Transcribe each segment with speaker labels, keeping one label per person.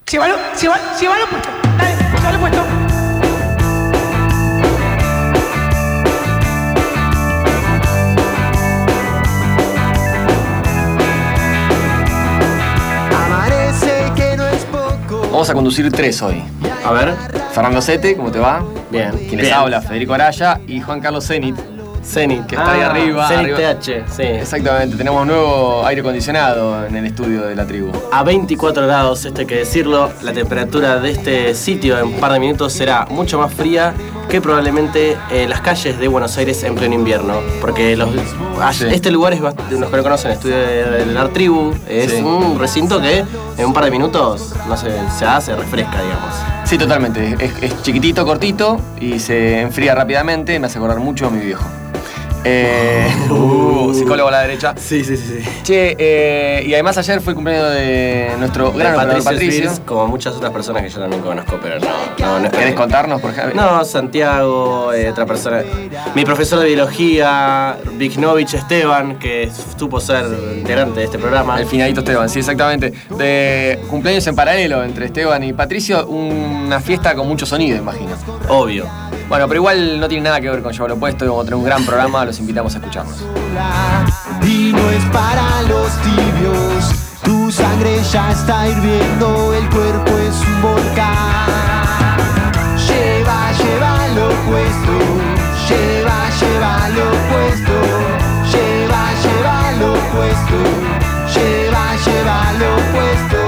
Speaker 1: Llévalo puesto. Dale, llévalo puesto.
Speaker 2: Vamos a conducir 3 hoy.
Speaker 3: A ver.
Speaker 2: Fernando Sete, ¿cómo te va?
Speaker 3: Bien.
Speaker 2: Quien les habla, Federico Araya y Juan Carlos Zenit, que está ahí arriba.
Speaker 3: Zenit
Speaker 2: arriba.
Speaker 3: TH, sí.
Speaker 2: Exactamente, tenemos nuevo aire acondicionado en el estudio de la tribu.
Speaker 3: A 24 grados, esto hay que decirlo, la temperatura de este sitio en un par de minutos será mucho más fría que probablemente las calles de Buenos Aires en pleno invierno. Porque este lugar es, los que lo conocen, el estudio de la tribu, es un recinto que en un par de minutos se refresca, digamos.
Speaker 2: Sí, totalmente. Es chiquitito, cortito y se enfría rápidamente. Me hace acordar mucho a mi viejo. Psicólogo a la derecha.
Speaker 3: Sí.
Speaker 2: Che, y además ayer fue el cumpleaños de nuestro gran operador Patricio.
Speaker 3: Spears, como muchas otras personas que yo también conozco, pero no es
Speaker 2: ¿Querés contarnos, por ejemplo?
Speaker 3: No, Santiago, otra persona. Mi profesor de biología, Vignovich Esteban, que supo ser integrante de este programa.
Speaker 2: El finadito Esteban, sí, exactamente. De cumpleaños en paralelo entre Esteban y Patricio, una fiesta con mucho sonido, imagino.
Speaker 3: Obvio.
Speaker 2: Bueno, pero igual no tiene nada que ver con Llévalo Puesto, vamos a tener un gran programa, los invitamos a escucharnos.
Speaker 4: Y no es para los tibios, tu sangre ya está hirviendo, el cuerpo es un volcán. Llévalo puesto, llévalo puesto, llévalo puesto, llévalo puesto.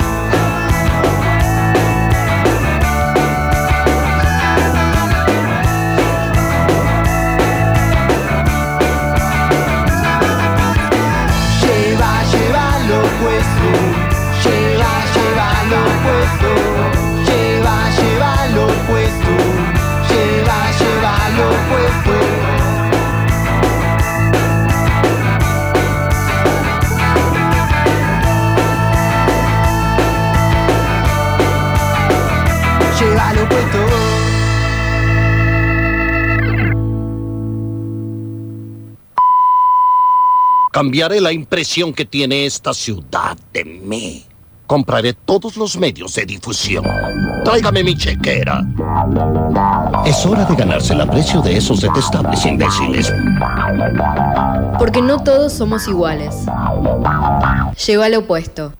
Speaker 5: Cambiaré la impresión que tiene esta ciudad de mí. Compraré todos los medios de difusión. Tráigame mi chequera. Es hora de ganarse el aprecio de esos detestables imbéciles.
Speaker 6: Porque no todos somos iguales. Llévalo puesto.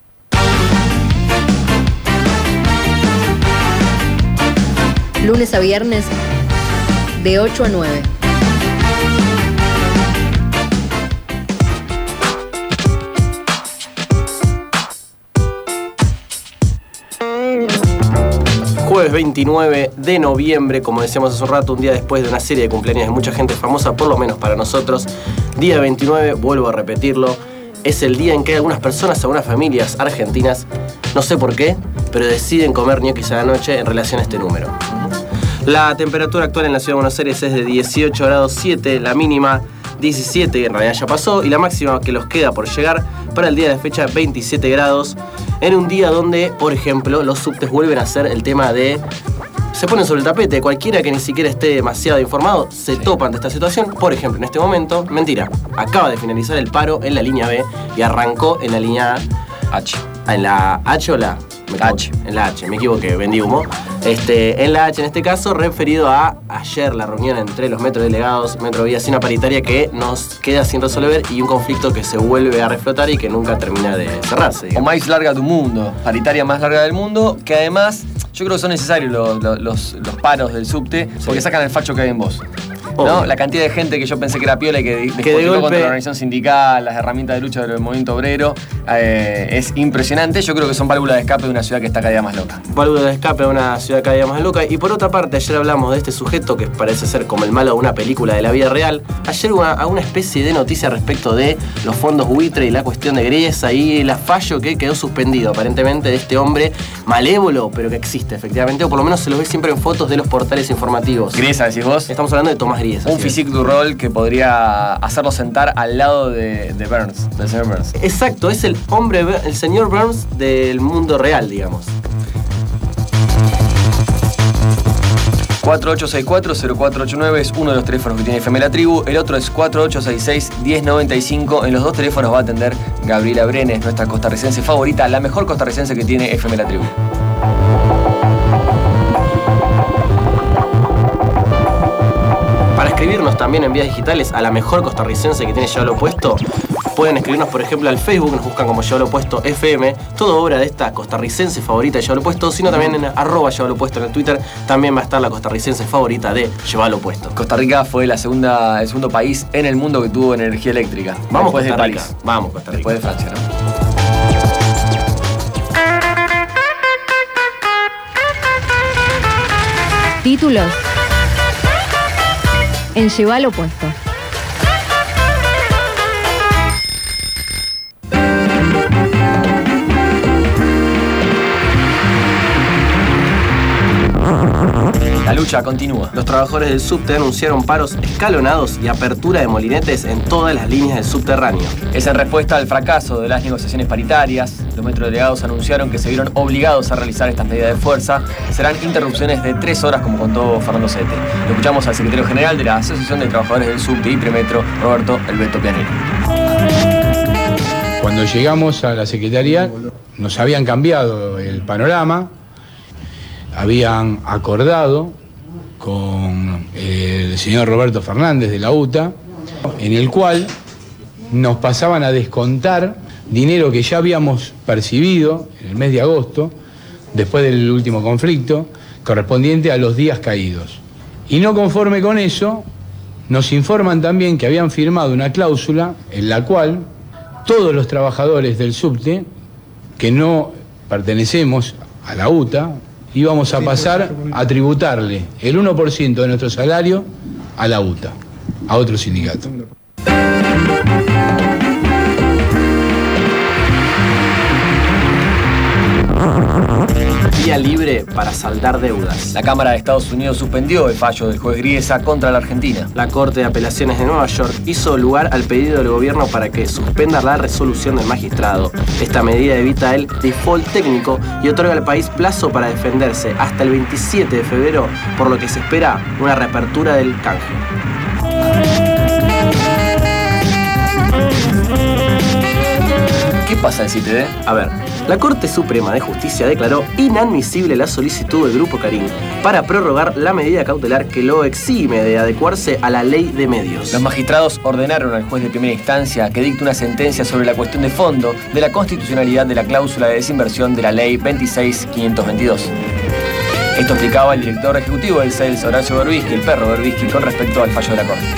Speaker 6: Lunes a viernes, de 8 a 9.
Speaker 3: Jueves 29 de noviembre, como decíamos hace un rato, un día después de una serie de cumpleaños de mucha gente famosa, por lo menos para nosotros. Día 29, vuelvo a repetirlo, es el día en que algunas personas, algunas familias argentinas, no sé por qué, pero deciden comer ñoquis a la noche en relación a este número. La temperatura actual en la ciudad de Buenos Aires es de 18 grados 7, la mínima 17, que en realidad ya pasó, y la máxima que los queda por llegar para el día de la fecha 27 grados, en un día donde, por ejemplo, los subtes vuelven a ser el tema de... Se ponen sobre el tapete, cualquiera que ni siquiera esté demasiado informado se topa ante esta situación. Por ejemplo, en este momento, mentira, acaba de finalizar el paro en la línea B y arrancó en la línea
Speaker 2: H.
Speaker 3: ¿En la H o la?
Speaker 2: H.
Speaker 3: En la H, me equivoqué, vendí humo. En la H, en este caso, referido a ayer la reunión entre los metrodelegados, Metrovía Cina Paritaria, que nos queda sin resolver y un conflicto que se vuelve a reflotar y que nunca termina de cerrarse, digamos.
Speaker 2: O más larga del mundo, paritaria más larga del mundo, que además yo creo que son necesarios los paros del subte porque sacan el facho que hay en vos. ¿No? La cantidad de gente que yo pensé que era piola y que despotricó contra la organización sindical, las herramientas de lucha del movimiento obrero, es impresionante. Yo creo que son válvulas de escape de una ciudad que está cada día más loca.
Speaker 3: Válvulas de escape de una ciudad cada día más loca. Y por otra parte, ayer hablamos de este sujeto que parece ser como el malo de una película de la vida real. Ayer hubo una especie de noticia respecto de los fondos buitre y la cuestión de Griesa y el fallo que quedó suspendido aparentemente de este hombre malévolo, pero que existe efectivamente, o por lo menos se lo ve siempre en fotos de los portales informativos.
Speaker 2: Griesa, decís vos.
Speaker 3: Estamos hablando de Tomás Griesa.
Speaker 2: Un physique du rol que podría hacerlo sentar al lado de Burns, del señor Burns.
Speaker 3: Exacto, es el señor Burns del mundo real, digamos.
Speaker 2: 4864-0489 es uno de los teléfonos que tiene FM La Tribu, el otro es 4866-1095. En los dos teléfonos va a atender Gabriela Brenes, nuestra costarricense favorita, la mejor costarricense que tiene FM La Tribu.
Speaker 3: escribirnos también en vías digitales a la mejor costarricense que tiene Lleva lo Puesto. Pueden escribirnos, por ejemplo, al Facebook, nos buscan como Lleva lo Puesto FM, todo obra de esta costarricense favorita de Lleva lo Puesto, sino también en @Lleva lo Puesto en el Twitter, también va a estar la costarricense favorita de Lleva lo Puesto.
Speaker 2: Costa Rica fue el segundo país en el mundo que tuvo energía eléctrica.
Speaker 3: Vamos
Speaker 2: después
Speaker 3: Costa
Speaker 2: de
Speaker 3: Rica.
Speaker 2: París.
Speaker 3: Vamos Costa Rica.
Speaker 2: Después de Francia, ¿no?
Speaker 6: Títulos en Lleva lo Puesto.
Speaker 2: La lucha continúa.
Speaker 3: Los trabajadores del subte anunciaron paros escalonados y apertura de molinetes en todas las líneas del subterráneo.
Speaker 2: Es en respuesta al fracaso de las negociaciones paritarias. Los metrodelegados anunciaron que se vieron obligados a realizar estas medidas de fuerza. Serán interrupciones de 3 horas, como contó Fernando Sete. Lo escuchamos al secretario general de la Asociación de Trabajadores del Subte y Premetro, Roberto El Beto Pianero.
Speaker 7: Cuando llegamos a la Secretaría nos habían cambiado el panorama, habían acordado con el señor Roberto Fernández de la UTA, en el cual nos pasaban a descontar dinero que ya habíamos percibido en el mes de agosto, después del último conflicto, correspondiente a los días caídos. Y no conforme con eso, nos informan también que habían firmado una cláusula en la cual todos los trabajadores del subte, que no pertenecemos a la UTA, íbamos a pasar a tributarle el 1% de nuestro salario a la UTA, a otro sindicato.
Speaker 3: Día libre para saldar deudas.
Speaker 2: La Cámara de Estados Unidos suspendió el fallo del juez Griesa contra la Argentina.
Speaker 3: La Corte de Apelaciones de Nueva York hizo lugar al pedido del gobierno para que suspenda la resolución del magistrado. Esta medida evita el default técnico y otorga al país plazo para defenderse hasta el 27 de febrero, por lo que se espera una reapertura del canje.
Speaker 2: ¿Qué pasa en CITD?
Speaker 3: A ver, la Corte Suprema de Justicia declaró inadmisible la solicitud del Grupo Clarín para prorrogar la medida cautelar que lo exime de adecuarse a la ley de medios.
Speaker 2: Los magistrados ordenaron al juez de primera instancia que dicte una sentencia sobre la cuestión de fondo de la constitucionalidad de la cláusula de desinversión de la ley 26.522. Esto explicaba el director ejecutivo del CELS, Horacio Berbisky, el perro Berbisky, con respecto al fallo de la Corte.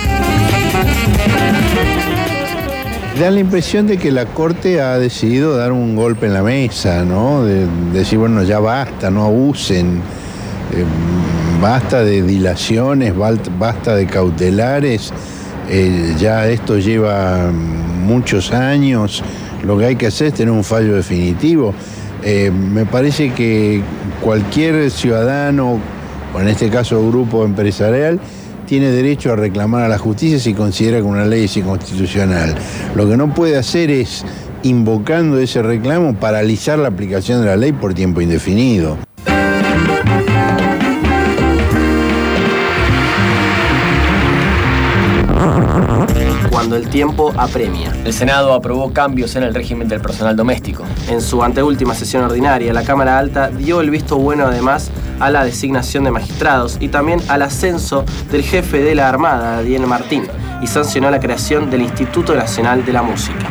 Speaker 8: Da la impresión de que la Corte ha decidido dar un golpe en la mesa, ¿no? De decir, bueno, ya basta, no abusen, basta de dilaciones, basta de cautelares, ya esto lleva muchos años, lo que hay que hacer es tener un fallo definitivo. Me parece que cualquier ciudadano, o en este caso grupo empresarial, tiene derecho a reclamar a la justicia si considera que una ley es inconstitucional. Lo que no puede hacer es, invocando ese reclamo, paralizar la aplicación de la ley por tiempo indefinido.
Speaker 3: Cuando el tiempo apremia.
Speaker 2: El Senado aprobó cambios en el régimen del personal doméstico.
Speaker 3: En su anteúltima sesión ordinaria, la Cámara Alta dio el visto bueno además a la designación de magistrados y también al ascenso del jefe de la Armada, Diego Martín, y sancionó la creación del Instituto Nacional de la Música.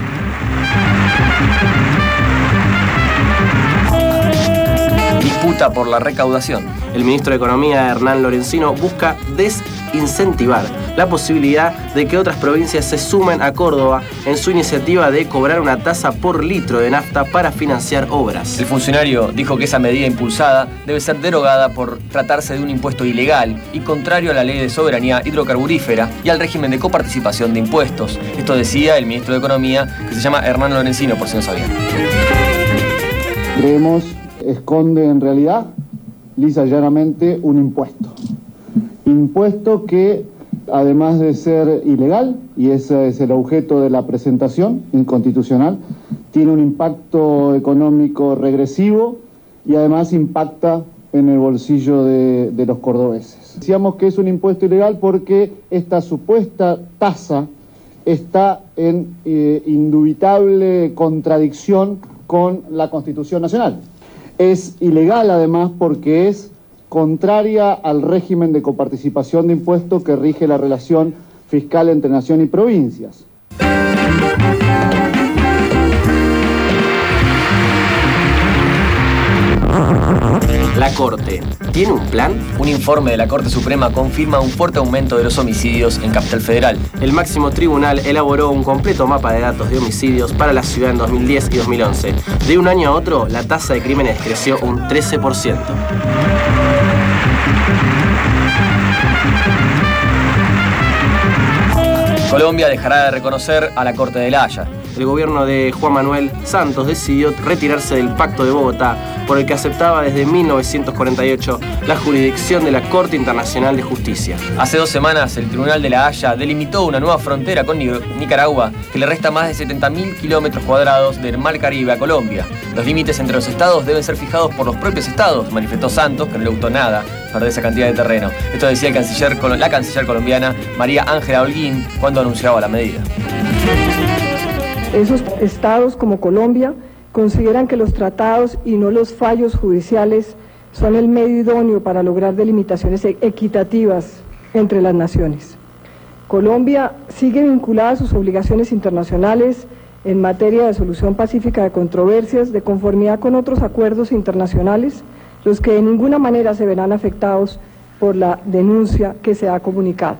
Speaker 2: Disputa por la recaudación.
Speaker 3: El ministro de Economía, Hernán Lorenzino, busca desincentivar la posibilidad de que otras provincias se sumen a Córdoba en su iniciativa de cobrar una tasa por litro de nafta para financiar obras.
Speaker 2: El funcionario dijo que esa medida impulsada debe ser derogada por tratarse de un impuesto ilegal y contrario a la ley de soberanía hidrocarburífera y al régimen de coparticipación de impuestos. Esto decía el ministro de Economía, que se llama Hernán Lorenzino, por si no sabían.
Speaker 9: Creemos esconde en realidad, lisa y llanamente, un impuesto. Impuesto que, además de ser ilegal, y ese es el objeto de la presentación, inconstitucional, tiene un impacto económico regresivo y además impacta en el bolsillo de los cordobeses. Decíamos que es un impuesto ilegal porque esta supuesta tasa está en indubitable contradicción con la Constitución Nacional. Es ilegal además porque es contraria al régimen de coparticipación de impuestos que rige la relación fiscal entre nación y provincias.
Speaker 3: La Corte, ¿tiene un plan?
Speaker 2: Un informe de la Corte Suprema confirma un fuerte aumento de los homicidios en Capital Federal.
Speaker 3: El máximo tribunal elaboró un completo mapa de datos de homicidios para la ciudad en 2010 y 2011. De un año a otro, la tasa de crímenes creció un 13%.
Speaker 2: Colombia dejará de reconocer a la Corte de La Haya.
Speaker 3: El gobierno de Juan Manuel Santos decidió retirarse del Pacto de Bogotá, por el que aceptaba desde 1948 la jurisdicción de la Corte Internacional de Justicia.
Speaker 2: Hace 2 semanas, el Tribunal de La Haya delimitó una nueva frontera con Nicaragua que le resta más de 70.000 kilómetros cuadrados del Mar Caribe a Colombia. Los límites entre los estados deben ser fijados por los propios estados, manifestó Santos, que no le gustó nada perder esa cantidad de terreno. Esto decía la canciller colombiana María Ángela Holguín cuando anunciaba la medida.
Speaker 10: Esos estados como Colombia consideran que los tratados y no los fallos judiciales son el medio idóneo para lograr delimitaciones equitativas entre las naciones. Colombia sigue vinculada a sus obligaciones internacionales en materia de solución pacífica de controversias, de conformidad con otros acuerdos internacionales, los que de ninguna manera se verán afectados por la denuncia que se ha comunicado.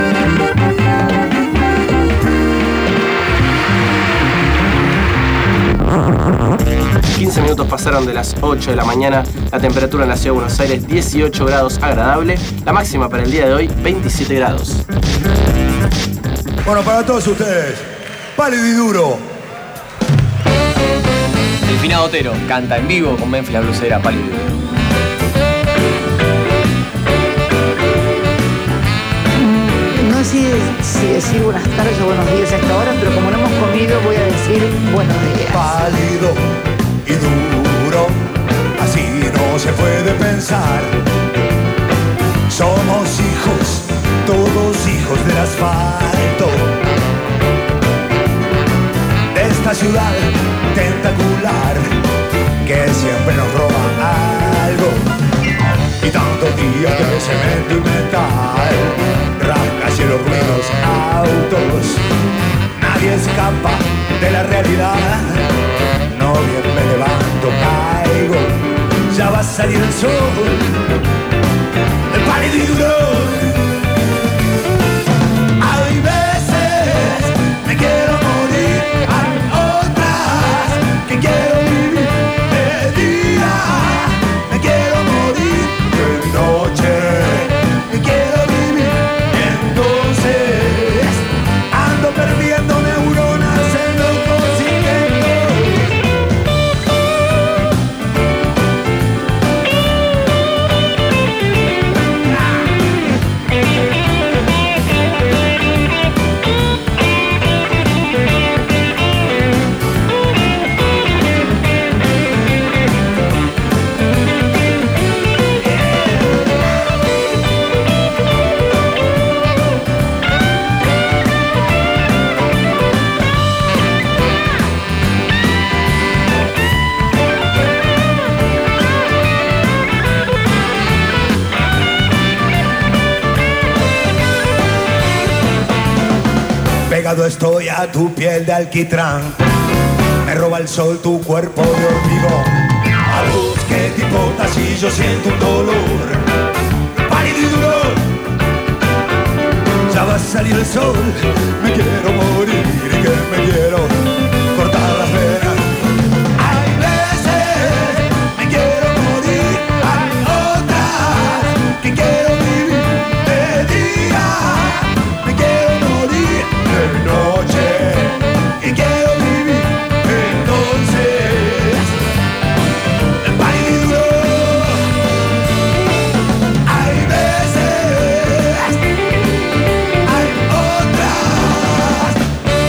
Speaker 3: 15 minutos pasaron de las 8 de la mañana, la temperatura en la ciudad de Buenos Aires 18 grados agradable, la máxima para el día de hoy 27 grados.
Speaker 11: Bueno, para todos ustedes, Pálido y Duro.
Speaker 2: Delfina Otero canta en vivo con Memphis la blusera Pálido y Duro.
Speaker 12: No sé si decir buenas tardes o buenos días a esta hora, pero como no hemos comido voy a decir buenos días.
Speaker 11: Pálido y duro, así no se puede pensar. Somos hijos, todos hijos del asfalto, de esta ciudad tentacular que siempre nos roba algo. Y tanto días de cemento y metal, rascacielos, ruidos, autos, nadie escapa de la realidad. No bien me levanto, caigo, ya va a salir el sol, el pálido y duro. Hay veces me quiero morir, hay otras que quiero vivir de día. Me quiero morir de noche, me quiero vivir. Entonces ando perdiendo neuronas en los conciertos. Pegado estoy a tu piel de alquitrán, me roba el sol tu cuerpo de hormigón. A luz que tipo si yo siento un dolor, pálido y duro. Ya va a salir el sol, me quiero morir y que me quiero cortar las venas. Hay veces me quiero morir, hay otras que quiero vivir de día. Me quiero morir de noche y quiero vivir entonces el pálido y duro. Hay veces, hay otras.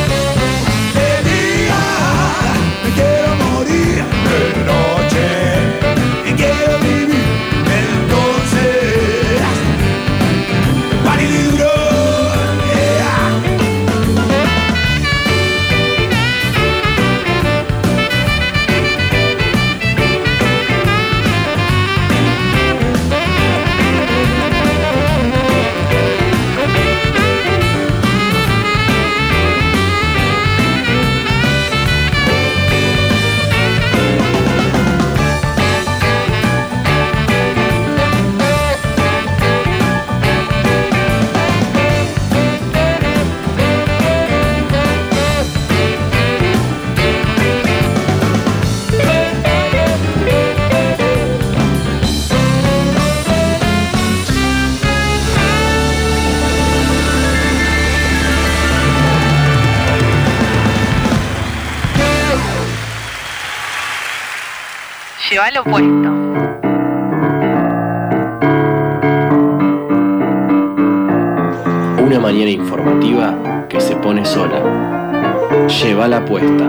Speaker 13: lleva lo puesto.
Speaker 3: Una mañana informativa que se pone sola. Lleva la puesta.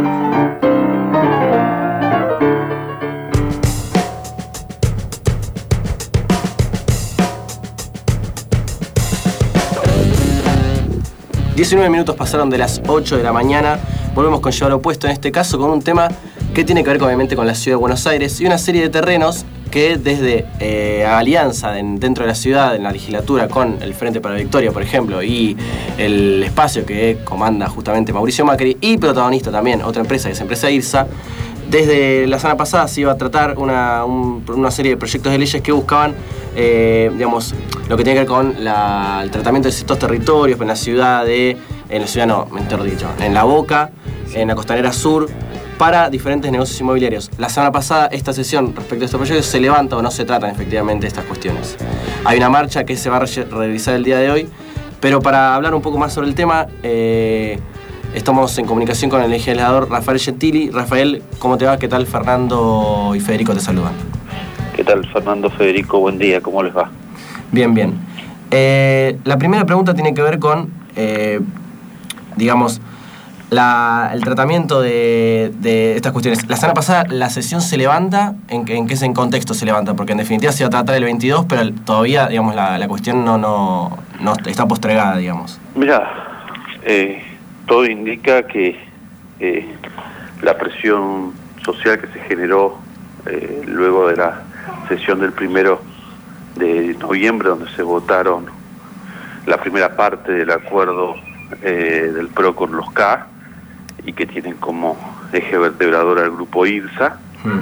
Speaker 3: ...19 minutos pasaron de las 8 de la mañana... ...volvemos con Llevar Opuesto, en este caso con un tema... ...que tiene que ver obviamente con la ciudad de Buenos Aires... ...y una serie de terrenos que desde alianza dentro de la ciudad... ...en la legislatura con el Frente para la Victoria, por ejemplo... ...y el espacio que comanda justamente Mauricio Macri... ...y protagonista también, otra empresa, que es Empresa IRSA... Desde la semana pasada se iba a tratar una serie de proyectos de leyes que buscaban, digamos, lo que tiene que ver con el tratamiento de ciertos territorios en la ciudad en La Boca, en la Costanera Sur, para diferentes negocios inmobiliarios. La semana pasada, esta sesión respecto a estos proyectos se levanta o no se tratan efectivamente estas cuestiones. Hay una marcha que se va a realizar el día de hoy, pero para hablar un poco más sobre el tema, estamos en comunicación con el legislador Rafael Gentili. Rafael, ¿cómo te va? ¿Qué tal? Fernando y Federico te saludan.
Speaker 14: ¿Qué tal, Fernando, Federico? Buen día, ¿cómo les va?
Speaker 3: Bien, bien. La primera pregunta tiene que ver con, digamos, el tratamiento de estas cuestiones. La semana pasada la sesión se levanta, ¿en qué contexto se levanta? Porque en definitiva se va a tratar el 22, pero todavía, digamos, la cuestión no está postergada, digamos.
Speaker 14: Mirá, todo indica que la presión social que se generó luego de la sesión del 1 de noviembre, donde se votaron la primera parte del acuerdo del PRO con los K, y que tienen como eje vertebrador al grupo IRSA,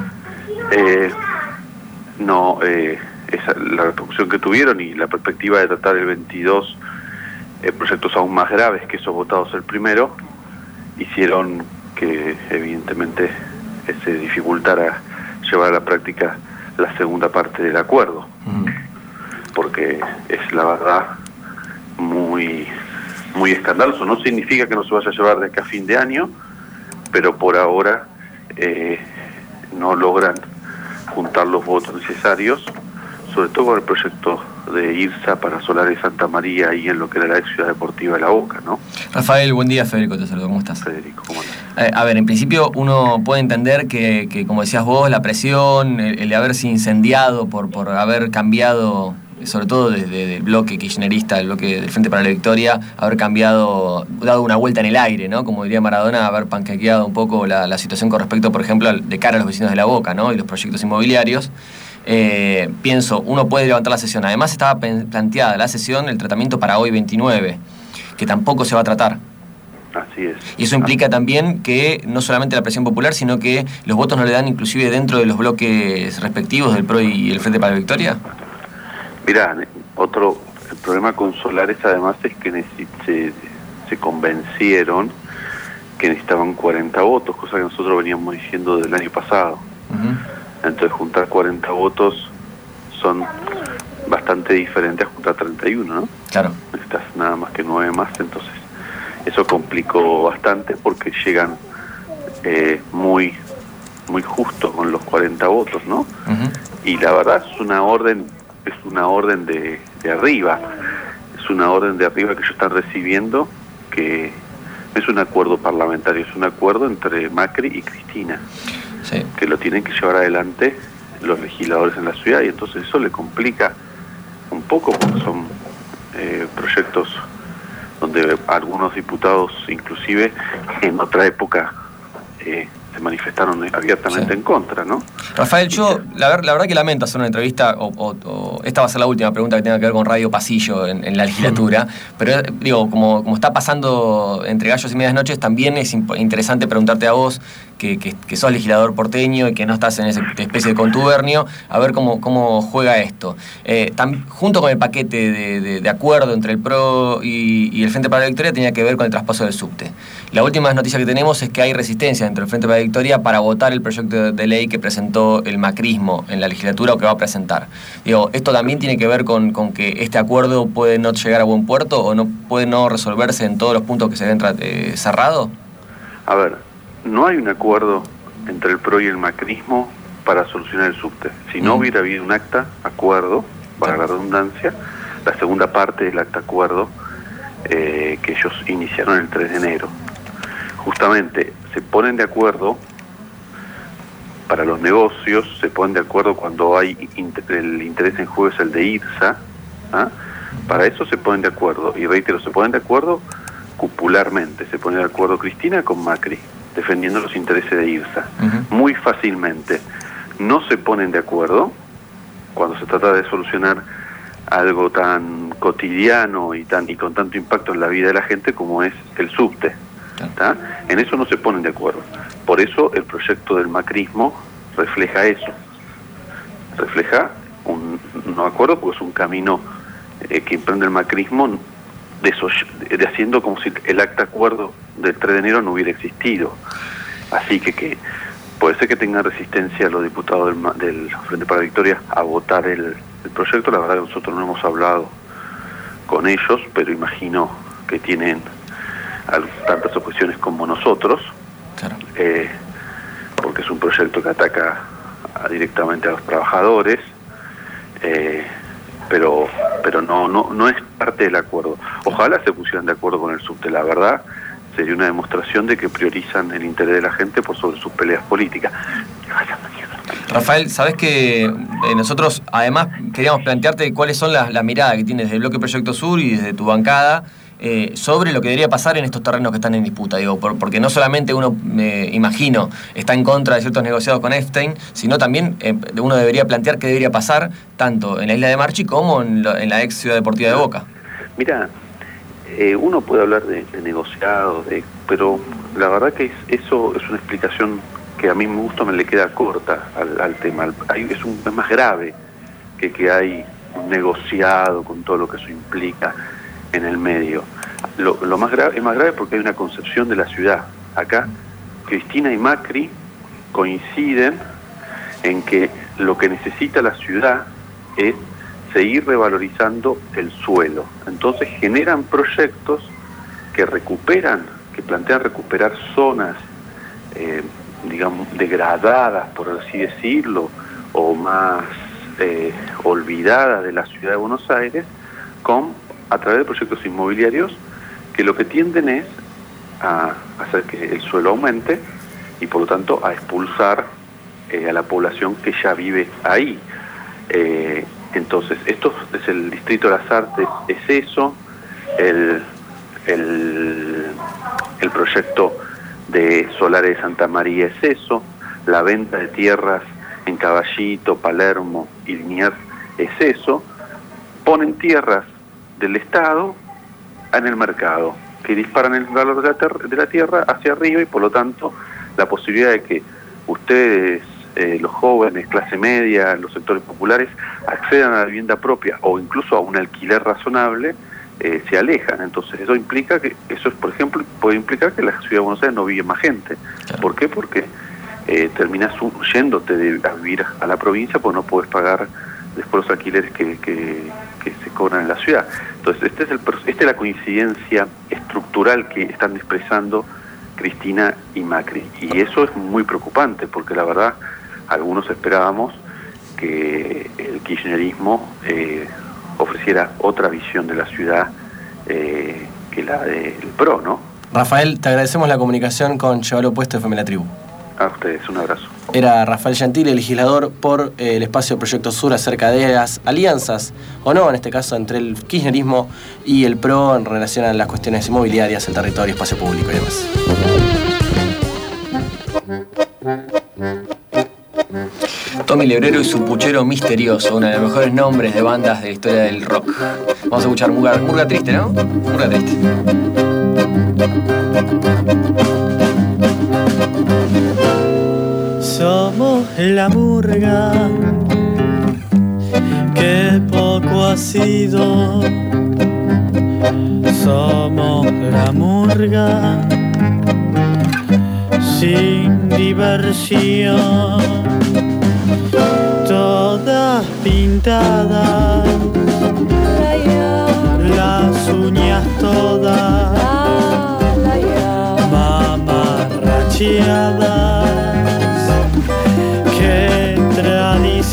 Speaker 14: la repercusión que tuvieron y la perspectiva de tratar el 22 proyectos aún más graves que esos votados el 1, hicieron que evidentemente se dificultara llevar a la práctica la segunda parte del acuerdo, porque es la verdad muy escandaloso. No significa que no se vaya a llevar de acá a fin de año, pero por ahora no logran juntar los votos necesarios, sobre todo con el proyecto de IRSA para Solares Santa María y en lo que era la ex ciudad deportiva de La Boca, ¿no?
Speaker 2: Rafael, buen día. Federico te saludo, ¿cómo estás?
Speaker 14: Federico, ¿cómo estás?
Speaker 2: A ver, en principio uno puede entender que como decías vos, la presión, el haberse incendiado por haber cambiado, sobre todo desde el bloque kirchnerista, el bloque del Frente para la Victoria, haber cambiado, dado una vuelta en el aire, ¿no? Como diría Maradona, haber panquequeado un poco la situación con respecto, por ejemplo, de cara a los vecinos de La Boca, ¿no? Y los proyectos inmobiliarios. Pienso, uno puede levantar la sesión. Además estaba planteada la sesión, el tratamiento para hoy 29, que tampoco se va a tratar.
Speaker 14: Así es.
Speaker 2: Y eso implica también que no solamente la presión popular, sino que los votos no le dan inclusive dentro de los bloques respectivos del PRO y el Frente para la Victoria.
Speaker 14: Mirá, el problema con Solares además es que se convencieron que necesitaban 40 votos, cosa que nosotros veníamos diciendo del año pasado. Entonces juntar 40 votos son bastante diferentes a juntar 31, ¿no?
Speaker 2: Claro.
Speaker 14: Necesitas nada más que 9 más, entonces eso complicó bastante porque llegan muy justo con los 40 votos, ¿no? Y la verdad es una orden de arriba, es una orden de arriba que ellos están recibiendo, que es un acuerdo parlamentario, es un acuerdo entre Macri y Cristina. Sí. Que lo tienen que llevar adelante los legisladores en la ciudad, y entonces eso le complica un poco porque son proyectos donde algunos diputados inclusive en otra época se manifestaron abiertamente en contra, ¿no?
Speaker 2: Rafael, yo la verdad que lamento hacer una entrevista, esta va a ser la última pregunta que tenga que ver con Radio Pasillo en la legislatura, pero digo, como está pasando entre gallos y medias noches, también es interesante preguntarte a vos, que sos legislador porteño y que no estás en esa especie de contubernio, a ver cómo juega esto. Junto con el paquete de acuerdo entre el PRO y el Frente para la Victoria tenía que ver con el traspaso del subte. La última noticia que tenemos es que hay resistencia entre el Frente para la Victoria para votar el proyecto de ley que presentó el macrismo en la legislatura o que va a presentar. Digo, ¿esto también tiene que ver con que este acuerdo puede no llegar a buen puerto o no puede no resolverse en todos los puntos que se ven cerrados?
Speaker 14: A ver, no hay un acuerdo entre el PRO y el macrismo para solucionar el subte. Si no hubiera habido un acta acuerdo, para la redundancia, la segunda parte del acta acuerdo que ellos iniciaron el 3 de enero. Justamente se ponen de acuerdo para los negocios, se ponen de acuerdo cuando hay el interés en juego es el de IRSA, ¿ah? Para eso se ponen de acuerdo, y reitero, se ponen de acuerdo cupularmente, se pone de acuerdo Cristina con Macri, defendiendo los intereses de IRSA, muy fácilmente. No se ponen de acuerdo cuando se trata de solucionar algo tan cotidiano y con tanto impacto en la vida de la gente como es el subte. ¿Tá? En eso no se ponen de acuerdo. Por eso el proyecto del macrismo refleja eso. Refleja un no acuerdo, porque es un camino que emprende el macrismo de haciendo como si el acta acuerdo del 3 de enero no hubiera existido. Así que puede ser que tengan resistencia los diputados del Frente para la Victoria a votar el proyecto. La verdad que nosotros no hemos hablado con ellos, pero imagino que tienen tantas oposiciones como nosotros, claro. Porque es un proyecto que ataca directamente a los trabajadores, pero no es parte del acuerdo. Ojalá se pusieran de acuerdo con el subte, la verdad sería una demostración de que priorizan el interés de la gente por sobre sus peleas políticas.
Speaker 2: Rafael, sabés que nosotros además queríamos plantearte cuáles son la mirada que tienes del Bloque Proyecto Sur y desde tu bancada sobre lo que debería pasar en estos terrenos que están en disputa, porque no solamente uno, imagino, está en contra de ciertos negociados con Epstein, sino también uno debería plantear qué debería pasar tanto en la isla de Marchi como en la ex Ciudad Deportiva de Boca.
Speaker 14: Mira, uno puede hablar de negociados, pero la verdad que eso es una explicación que a mí me gusta, me le queda corta al tema. Es más grave que hay un negociado con todo lo que eso implica en el medio. Lo más grave es más grave porque hay una concepción de la ciudad. Acá Cristina y Macri coinciden en que lo que necesita la ciudad es seguir revalorizando el suelo. Entonces generan proyectos que plantean recuperar zonas digamos degradadas, por así decirlo, o más olvidadas de la ciudad de Buenos Aires, a través de proyectos inmobiliarios que lo que tienden es a hacer que el suelo aumente y por lo tanto a expulsar a la población que ya vive ahí. Entonces, esto es el Distrito de las Artes, es eso, el proyecto de Solares de Santa María es eso, la venta de tierras en Caballito, Palermo y Liniers es eso. Ponen tierras del Estado en el mercado, que disparan el valor de la tierra hacia arriba y por lo tanto la posibilidad de que ustedes, los jóvenes, clase media, los sectores populares, accedan a la vivienda propia o incluso a un alquiler razonable, se alejan. Entonces eso implica que, por ejemplo, puede implicar que la ciudad de Buenos Aires no vive más gente. Claro. ¿Por qué? Porque terminas yéndote a vivir a la provincia porque no podés pagar después los alquileres que se cobran en la ciudad. Entonces esta es la coincidencia estructural que están expresando Cristina y Macri, y eso es muy preocupante porque la verdad algunos esperábamos que el kirchnerismo ofreciera otra visión de la ciudad que la del PRO, ¿no?
Speaker 3: Rafael, te agradecemos la comunicación con Llevar Opuesto FM La Tribu.
Speaker 14: A ustedes, un abrazo.
Speaker 3: Era Rafael Gentile, legislador por el espacio Proyecto Sur, acerca de las alianzas, o no, en este caso, entre el kirchnerismo y el PRO en relación a las cuestiones inmobiliarias, el territorio, espacio público y demás.
Speaker 2: Tommy Lebrero y su Puchero Misterioso, uno de los mejores nombres de bandas de la historia del rock. Vamos a escuchar Murga Triste, ¿no? Murga Triste.
Speaker 13: Somos la murga que poco ha sido. Somos la murga sin diversión, todas pintadas, las uñas todas mamarracheadas, que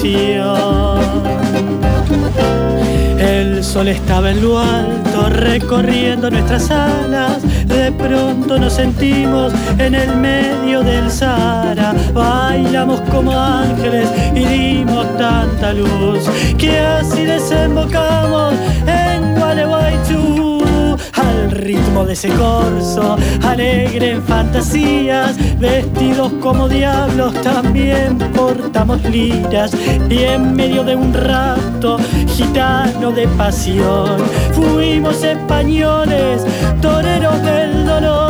Speaker 13: El sol estaba en lo alto, recorriendo nuestras alas. De pronto nos sentimos en el medio del Sahara. Bailamos como ángeles y dimos tanta luz que así desembocamos en Gualeguaychú. Al ritmo de ese corso, alegre en fantasías, vestidos como diablos también portamos liras. Y en medio de un rapto gitano de pasión, fuimos españoles, toreros del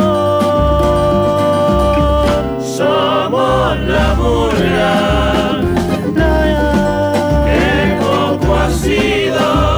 Speaker 13: dolor. Somos la murga, que poco ha sido.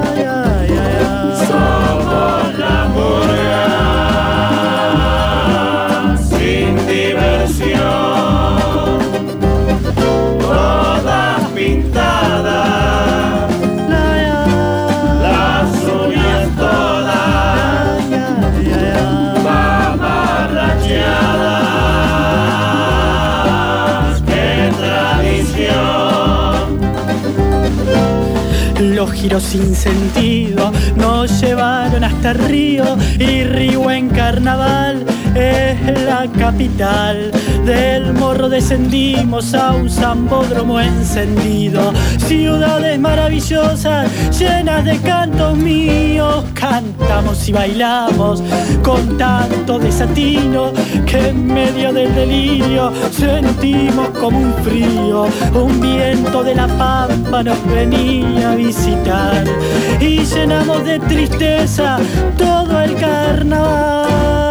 Speaker 13: Los giros sin sentido nos llevaron hasta Río, y Río en carnaval es la capital. Del Morro descendimos a un zambódromo encendido. Ciudades maravillosas llenas de cantos míos. Cantamos y bailamos con tanto desatino que en medio del delirio sentimos como un frío. Un viento de la pampa nos venía a visitar y llenamos de tristeza todo el carnaval.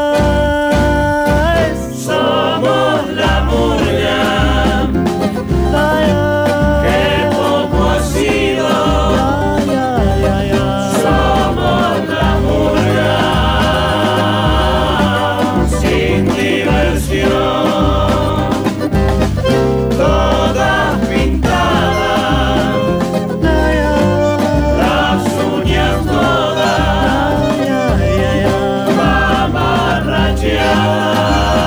Speaker 13: Somos la murga, que poco ha sido. Somos la murga, sin diversión, todas pintadas, las uñas todas mamarracheadas.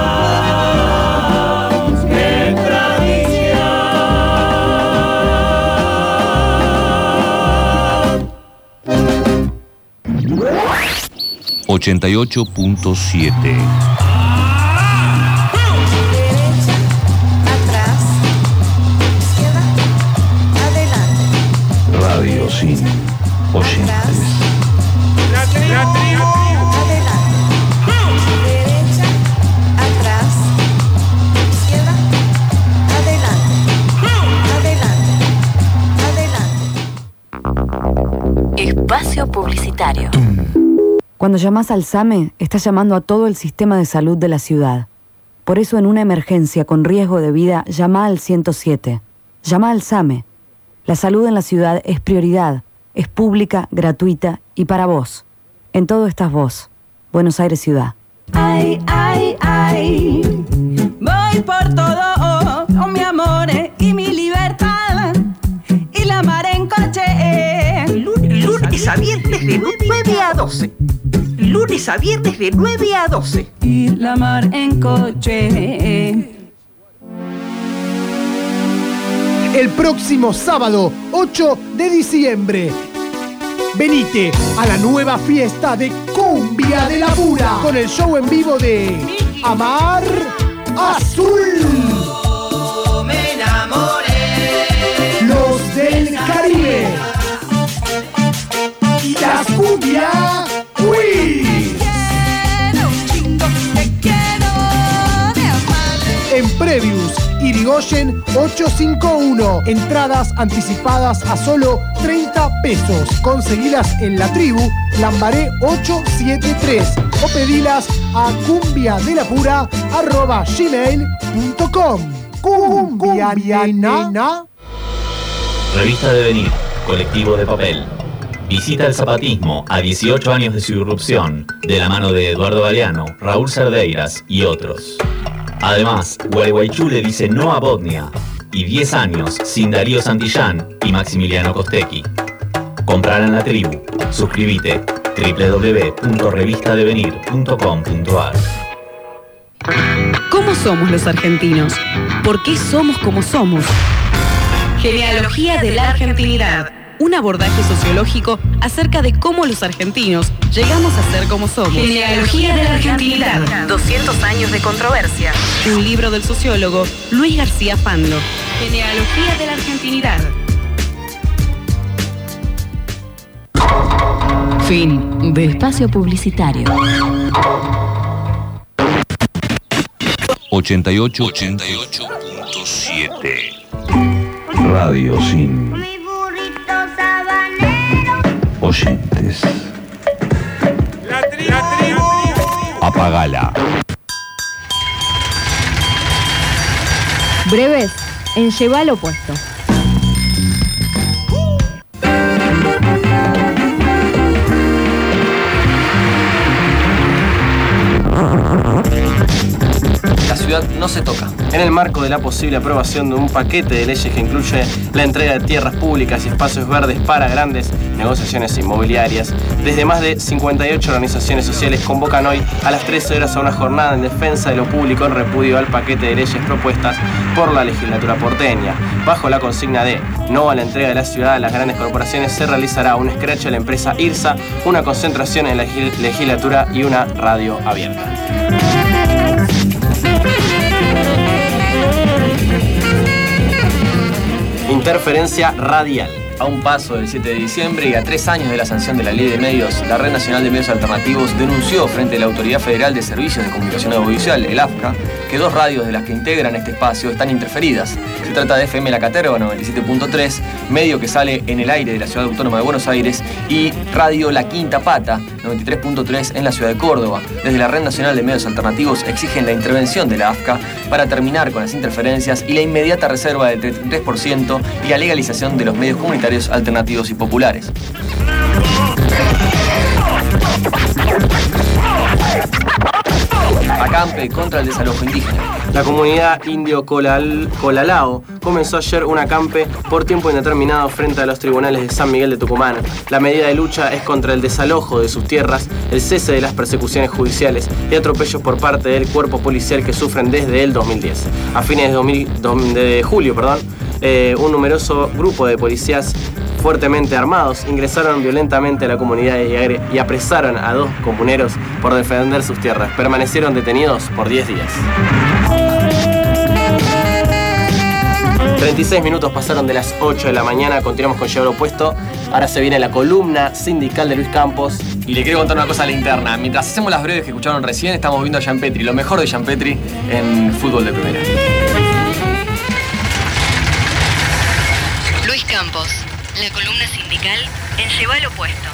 Speaker 13: ¡Qué tradición!
Speaker 15: 88.7. Radio sin oyentes.
Speaker 1: La tribu.
Speaker 16: Derecha, atrás, izquierda, adelante, adelante.
Speaker 17: Espacio publicitario.
Speaker 18: Cuando llamás al SAME, estás llamando a todo el sistema de salud de la ciudad. Por eso, en una emergencia con riesgo de vida, llama al 107. Llama al SAME. La salud en la ciudad es prioridad, es pública, gratuita y para vos. En todo estás vos. Buenos Aires Ciudad.
Speaker 19: Ay, ay, ay, voy por todo, oh, mi amor y mi libertad, y la mar en coche.
Speaker 20: Lunes a viernes de 9 a 12. Lunes a viernes de 9 a 12.
Speaker 19: Y la mar en coche.
Speaker 21: El próximo sábado, 8 de diciembre. Venite a la nueva fiesta de Cumbia de la Pura con el show en vivo de Amar Azul.
Speaker 19: Me enamoré.
Speaker 21: Los del Caribe. Y las Cumbia Queens. En Previous, Irigoyen 851. Entradas anticipadas a solo 30 pesos. Conseguilas en La Tribu, Lambaré 873. O pedilas a cumbiadelapura@gmail.com. Cumbia nena.
Speaker 22: Revista Devenir, colectivo de papel. Visita el zapatismo a 18 años de su irrupción, de la mano de Eduardo Galeano, Raúl Cerdeiras y otros. Además, Gualeguaychú le dice no a Botnia, y 10 años sin Darío Santillán y Maximiliano Costecchi. Comprar en La Tribu. Suscríbete www.revistadevenir.com.ar.
Speaker 23: ¿Cómo somos los argentinos? ¿Por qué somos como somos?
Speaker 4: Genealogía de la Argentinidad. Un abordaje sociológico acerca de cómo los argentinos llegamos a ser como somos. Genealogía de la Argentinidad. 200 años de controversia. Un libro del sociólogo Luis García Fando. Genealogía de la Argentinidad.
Speaker 17: Fin de espacio publicitario.
Speaker 15: 88.7 Radio sin oyentes.
Speaker 1: La tribu.
Speaker 15: Apagala.
Speaker 6: Breves en Lleva lo Opuesto.
Speaker 2: La ciudad no se toca.
Speaker 3: En el marco de la posible aprobación de un paquete de leyes que incluye la entrega de tierras públicas y espacios verdes para grandes negociaciones inmobiliarias, desde más de 58 organizaciones sociales convocan hoy a las 13 horas a una jornada en defensa de lo público en repudio al paquete de leyes propuestas por la legislatura porteña. Bajo la consigna de no a la entrega de la ciudad a las grandes corporaciones, se realizará un escrache a la empresa IRSA, una concentración en la legislatura y una radio abierta. Interferencia radial.
Speaker 2: A un paso del 7 de diciembre y a 3 años de la sanción de la Ley de Medios, la Red Nacional de Medios Alternativos denunció frente a la Autoridad Federal de Servicios de Comunicación Audiovisual, el AFCA, que 2 radios de las que integran este espacio están interferidas. Se trata de FM La Caterva 97.3, medio que sale en el aire de la Ciudad Autónoma de Buenos Aires, y Radio La Quinta Pata 93.3 en la ciudad de Córdoba. Desde la Red Nacional de Medios Alternativos exigen la intervención de la AFCA para terminar con las interferencias y la inmediata reserva del 33% y la legalización de los medios comunitarios alternativos y populares. Acampe contra el desalojo indígena.
Speaker 3: La comunidad indio Colalao comenzó ayer un acampe por tiempo indeterminado frente a los tribunales de San Miguel de Tucumán. La medida de lucha es contra el desalojo de sus tierras, el cese de las persecuciones judiciales y atropellos por parte del cuerpo policial que sufren desde el 2010. A fines de julio, un numeroso grupo de policías fuertemente armados ingresaron violentamente a la comunidad y apresaron a 2 comuneros por defender sus tierras. Permanecieron detenidos por 10 días. 36 minutos pasaron de las 8 de la mañana, continuamos con Lleva lo Opuesto. Ahora se viene la columna sindical de Luis Campos.
Speaker 2: Y le quiero contar una cosa a la interna. Mientras hacemos las breves que escucharon recién, estamos viendo a Gianpetri, lo mejor de Gianpetri en fútbol de primera.
Speaker 6: Luis Campos, la columna sindical en Lleva lo Opuesto.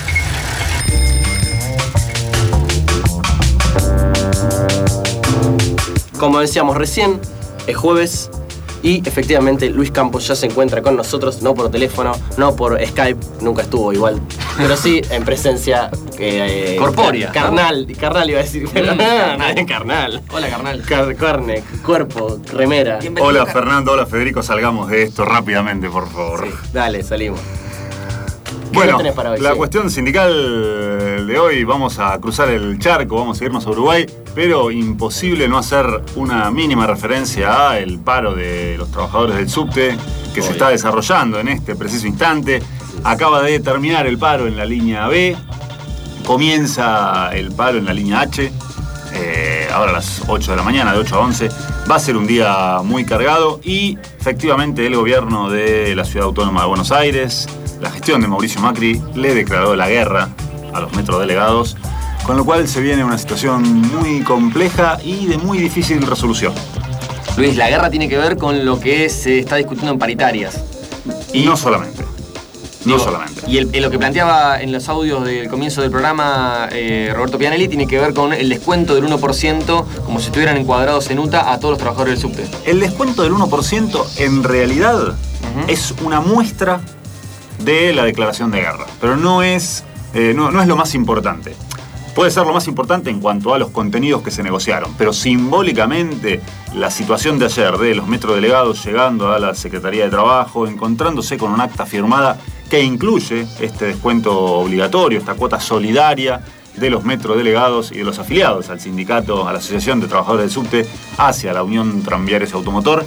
Speaker 3: Como decíamos recién, es jueves y efectivamente Luis Campos ya se encuentra con nosotros, no por teléfono, no por Skype, nunca estuvo igual, pero sí en presencia
Speaker 2: corpórea.
Speaker 3: Carnal iba a decir, pero carnal.
Speaker 2: Hola, carnal.
Speaker 3: Carne, cuerpo, remera.
Speaker 5: Hola Fernando, hola Federico, salgamos de esto rápidamente, por favor.
Speaker 3: Sí, dale, salimos.
Speaker 5: Bueno, la cuestión sindical de hoy, vamos a cruzar el charco, vamos a irnos a Uruguay, pero imposible no hacer una mínima referencia a el paro de los trabajadores del subte que se está desarrollando en este preciso instante. Acaba de terminar el paro en la línea B, comienza el paro en la línea H, ahora a las 8 de la mañana, de 8 a 11. Va a ser un día muy cargado y efectivamente el gobierno de la Ciudad Autónoma de Buenos Aires, la gestión de Mauricio Macri, le declaró la guerra a los metrodelegados, con lo cual se viene una situación muy compleja y de muy difícil resolución.
Speaker 2: Luis, la guerra tiene que ver con lo que se está discutiendo en paritarias.
Speaker 5: Y no solamente. No solamente.
Speaker 2: Y lo que planteaba en los audios del comienzo del programa Roberto Pianelli tiene que ver con el descuento del 1%, como si estuvieran encuadrados en UTA, a todos los trabajadores del subte.
Speaker 5: El descuento del 1% en realidad es una muestra de la declaración de guerra, pero no es lo más importante. Puede ser lo más importante en cuanto a los contenidos que se negociaron, pero simbólicamente la situación de ayer de los metrodelegados llegando a la Secretaría de Trabajo, encontrándose con un acta firmada que incluye este descuento obligatorio, esta cuota solidaria de los metrodelegados y de los afiliados al sindicato, a la Asociación de Trabajadores del Subte, hacia la Unión Tranviarios y Automotor,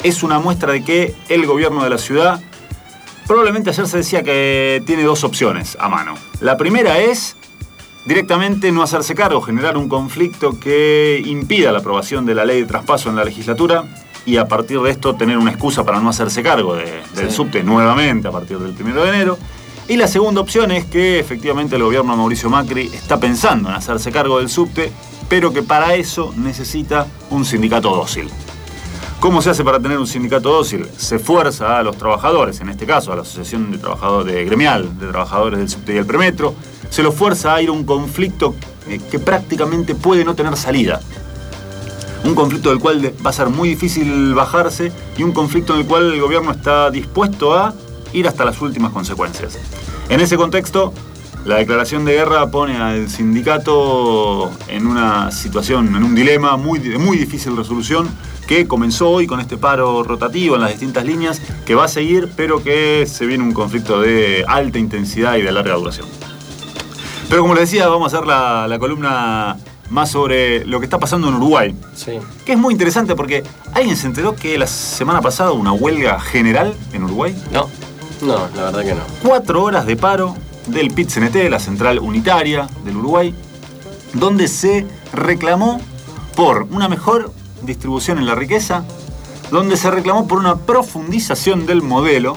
Speaker 5: es una muestra de que el gobierno de la ciudad, probablemente ayer se decía que tiene dos opciones a mano. La primera es directamente no hacerse cargo, generar un conflicto que impida la aprobación de la ley de traspaso en la legislatura y a partir de esto tener una excusa para no hacerse cargo del subte nuevamente a partir del 1 de enero. Y la segunda opción es que efectivamente el gobierno de Mauricio Macri está pensando en hacerse cargo del subte, pero que para eso necesita un sindicato dócil. ¿Cómo se hace para tener un sindicato dócil? Se fuerza a los trabajadores, en este caso a la Asociación de Trabajadores Gremial de Trabajadores del Subte y el Premetro, se los fuerza a ir a un conflicto que prácticamente puede no tener salida. Un conflicto del cual va a ser muy difícil bajarse y un conflicto en el cual el gobierno está dispuesto a ir hasta las últimas consecuencias. En ese contexto, la declaración de guerra pone al sindicato en una situación, en un dilema de muy difícil resolución, que comenzó hoy con este paro rotativo en las distintas líneas, que va a seguir, pero que se viene un conflicto de alta intensidad y de larga duración. Pero como les decía, vamos a hacer la columna más sobre lo que está pasando en Uruguay.
Speaker 3: Sí.
Speaker 5: Que es muy interesante porque ¿alguien se enteró que la semana pasada hubo una huelga general en Uruguay?
Speaker 3: No, la verdad que no.
Speaker 5: 4 horas de paro del PIT-CNT, la central unitaria del Uruguay, donde se reclamó por una mejor distribución en la riqueza, donde se reclamó por una profundización del modelo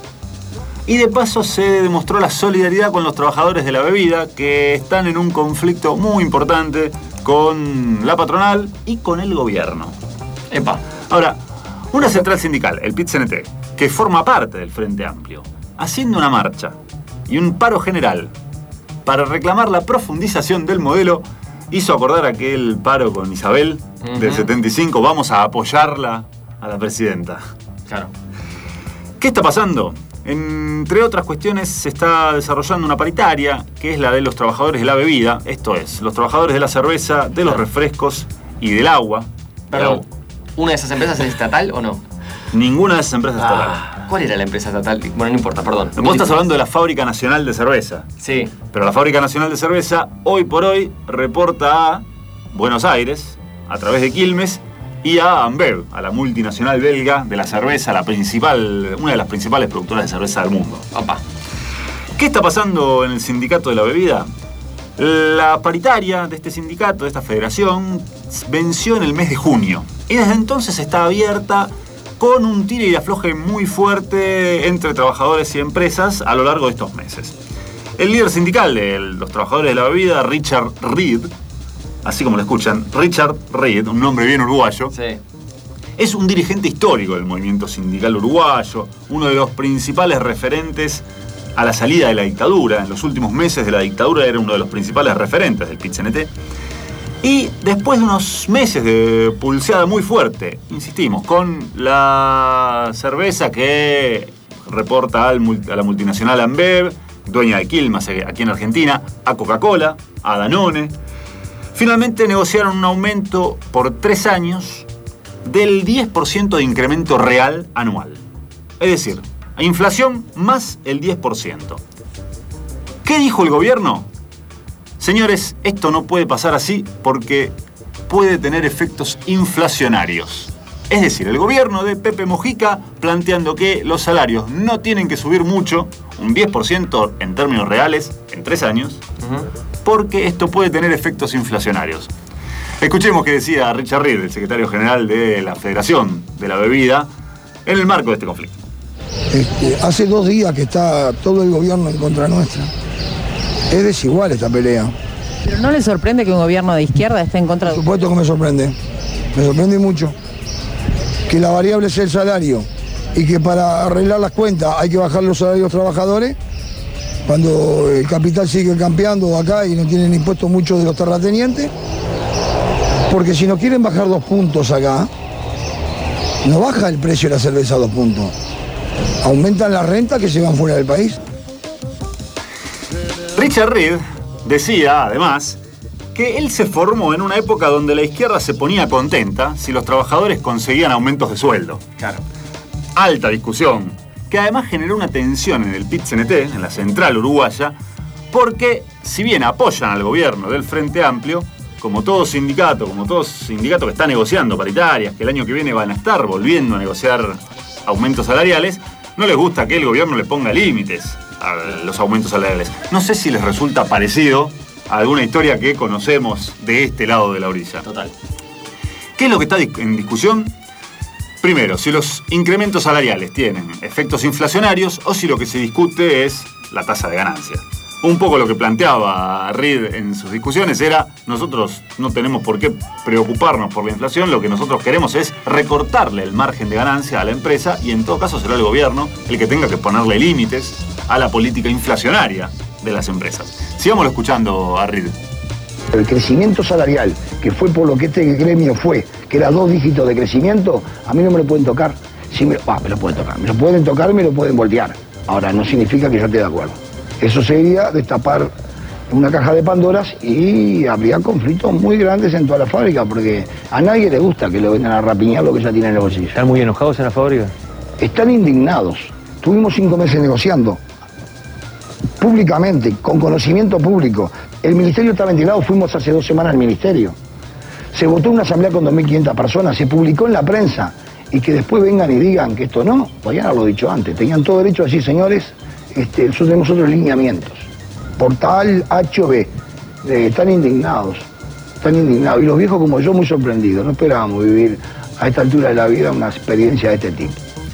Speaker 5: y de paso se demostró la solidaridad con los trabajadores de la bebida que están en un conflicto muy importante con la patronal y con el gobierno.
Speaker 2: Epa.
Speaker 5: Ahora, una central sindical, el PIT-CNT, que forma parte del Frente Amplio, haciendo una marcha y un paro general para reclamar la profundización del modelo, hizo acordar aquel paro con Isabel del 75, vamos a apoyarla a la presidenta.
Speaker 2: Claro.
Speaker 5: ¿Qué está pasando? Entre otras cuestiones se está desarrollando una paritaria, que es la de los trabajadores de la bebida, esto es, los trabajadores de la cerveza, de los refrescos y del agua.
Speaker 2: Perdón, ¿una de esas empresas es estatal o no?
Speaker 5: Ninguna de esas empresas es estatal.
Speaker 2: ¿Cuál era la empresa estatal? Bueno, no importa, perdón.
Speaker 5: Vos estás hablando de la Fábrica Nacional de Cerveza.
Speaker 2: Sí.
Speaker 5: Pero la Fábrica Nacional de Cerveza, hoy por hoy, reporta a Buenos Aires, a través de Quilmes, y a Ambev, a la multinacional belga de la cerveza, una de las principales productoras de cerveza del mundo.
Speaker 2: Opa.
Speaker 5: ¿Qué está pasando en el sindicato de la bebida? La paritaria de este sindicato, de esta federación, venció en el mes de junio. Y desde entonces está abierta con un tire y afloje muy fuerte entre trabajadores y empresas a lo largo de estos meses. El líder sindical de los trabajadores de la bebida, Richard Reed, así como lo escuchan, Richard Reed, un nombre bien uruguayo,
Speaker 2: sí,
Speaker 5: es un dirigente histórico del movimiento sindical uruguayo, uno de los principales referentes a la salida de la dictadura. En los últimos meses de la dictadura era uno de los principales referentes del PIT-CNT. Y después de unos meses de pulseada muy fuerte, insistimos, con la cerveza que reporta a la multinacional Ambev, dueña de Quilmes aquí en Argentina, a Coca-Cola, a Danone, finalmente negociaron un aumento por 3 años del 10% de incremento real anual. Es decir, inflación más el 10%. ¿Qué dijo el gobierno? Señores, esto no puede pasar así porque puede tener efectos inflacionarios. Es decir, el gobierno de Pepe Mujica planteando que los salarios no tienen que subir mucho, un 10% en términos reales, en 3 años, porque esto puede tener efectos inflacionarios. Escuchemos qué decía Richard Reed, el secretario general de la Federación de la Bebida, en el marco de este conflicto.
Speaker 7: Hace 2 días que está todo el gobierno en contra nuestra. Es desigual esta pelea.
Speaker 8: ¿Pero no le sorprende que un gobierno de izquierda esté en contra de...?
Speaker 7: Por supuesto que me sorprende. Me sorprende mucho. Que la variable sea el salario y que para arreglar las cuentas hay que bajar los salarios de los trabajadores, cuando el capital sigue campeando acá y no tienen impuestos muchos de los terratenientes. Porque si no quieren bajar 2 puntos acá, no baja el precio de la cerveza a 2 puntos. Aumentan la renta que se van fuera del país.
Speaker 5: Richard Reed decía, además, que él se formó en una época donde la izquierda se ponía contenta si los trabajadores conseguían aumentos de sueldo.
Speaker 2: Claro.
Speaker 5: Alta discusión, que además generó una tensión en el PIT-CNT, en la central uruguaya, porque si bien apoyan al gobierno del Frente Amplio, como todo sindicato que está negociando paritarias, que el año que viene van a estar volviendo a negociar aumentos salariales, no les gusta que el gobierno le ponga límites a los aumentos salariales. No sé si les resulta parecido a alguna historia que conocemos de este lado de la orilla.
Speaker 2: Total.
Speaker 5: ¿Qué es lo que está en discusión? Primero, si los incrementos salariales tienen efectos inflacionarios o si lo que se discute es la tasa de ganancia. Un poco lo que planteaba Reed en sus discusiones era: nosotros no tenemos por qué preocuparnos por la inflación, lo que nosotros queremos es recortarle el margen de ganancia a la empresa y en todo caso será el gobierno el que tenga que ponerle límites a la política inflacionaria de las empresas. Sigámoslo escuchando a Reed.
Speaker 7: El crecimiento salarial, que fue por lo que este gremio fue, que era 2 dígitos de crecimiento, a mí no me lo pueden tocar. Sí, me lo pueden tocar. Me lo pueden tocar, me lo pueden voltear. Ahora, no significa que yo esté de acuerdo. Eso sería destapar una caja de Pandoras y habría conflictos muy grandes en toda la fábrica, porque a nadie le gusta que lo vengan a rapiñar lo que ya tiene en el bolsillo.
Speaker 9: ¿Están muy enojados en la fábrica?
Speaker 7: Están indignados. Tuvimos 5 meses negociando, públicamente, con conocimiento público. El ministerio está ventilado, fuimos hace 2 semanas al ministerio. Se votó una asamblea con 2.500 personas, se publicó en la prensa, y que después vengan y digan que esto no, podían haberlo dicho antes. Tenían todo derecho a decir: señores, nosotros tenemos otros lineamientos. Por tal H o B. Están indignados. Y los viejos como yo muy sorprendidos. No esperábamos vivir a esta altura de la vida una experiencia de este tipo.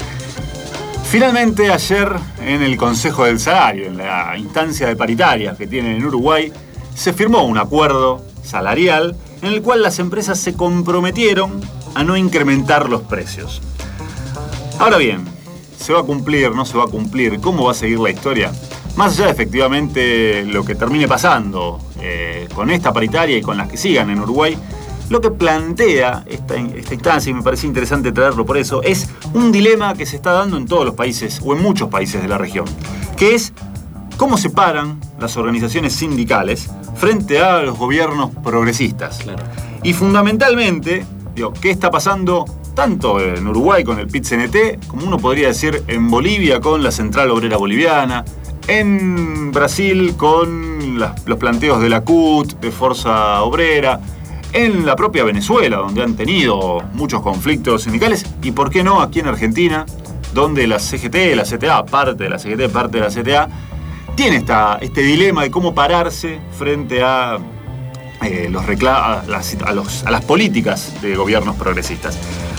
Speaker 5: Finalmente, ayer en el Consejo del Salario, en la instancia de paritarias que tienen en Uruguay, se firmó un acuerdo salarial en el cual las empresas se comprometieron a no incrementar los precios. Ahora bien, ¿se va a cumplir? ¿No se va a cumplir? ¿Cómo va a seguir la historia? Más allá de efectivamente lo que termine pasando con esta paritaria y con las que sigan en Uruguay, lo que plantea esta instancia, y me parece interesante traerlo por eso, es un dilema que se está dando en todos los países, o en muchos países de la región, que es cómo se paran las organizaciones sindicales frente a los gobiernos progresistas. Claro. Y fundamentalmente, ¿qué está pasando tanto en Uruguay con el PIT-CNT, como uno podría decir en Bolivia con la Central Obrera Boliviana, en Brasil con los planteos de la CUT, de Fuerza Obrera, en la propia Venezuela, donde han tenido muchos conflictos sindicales, y por qué no aquí en Argentina, donde la CGT, la CTA, parte de la CGT, parte de la CTA, tiene este dilema de cómo pararse frente a las políticas de gobiernos progresistas.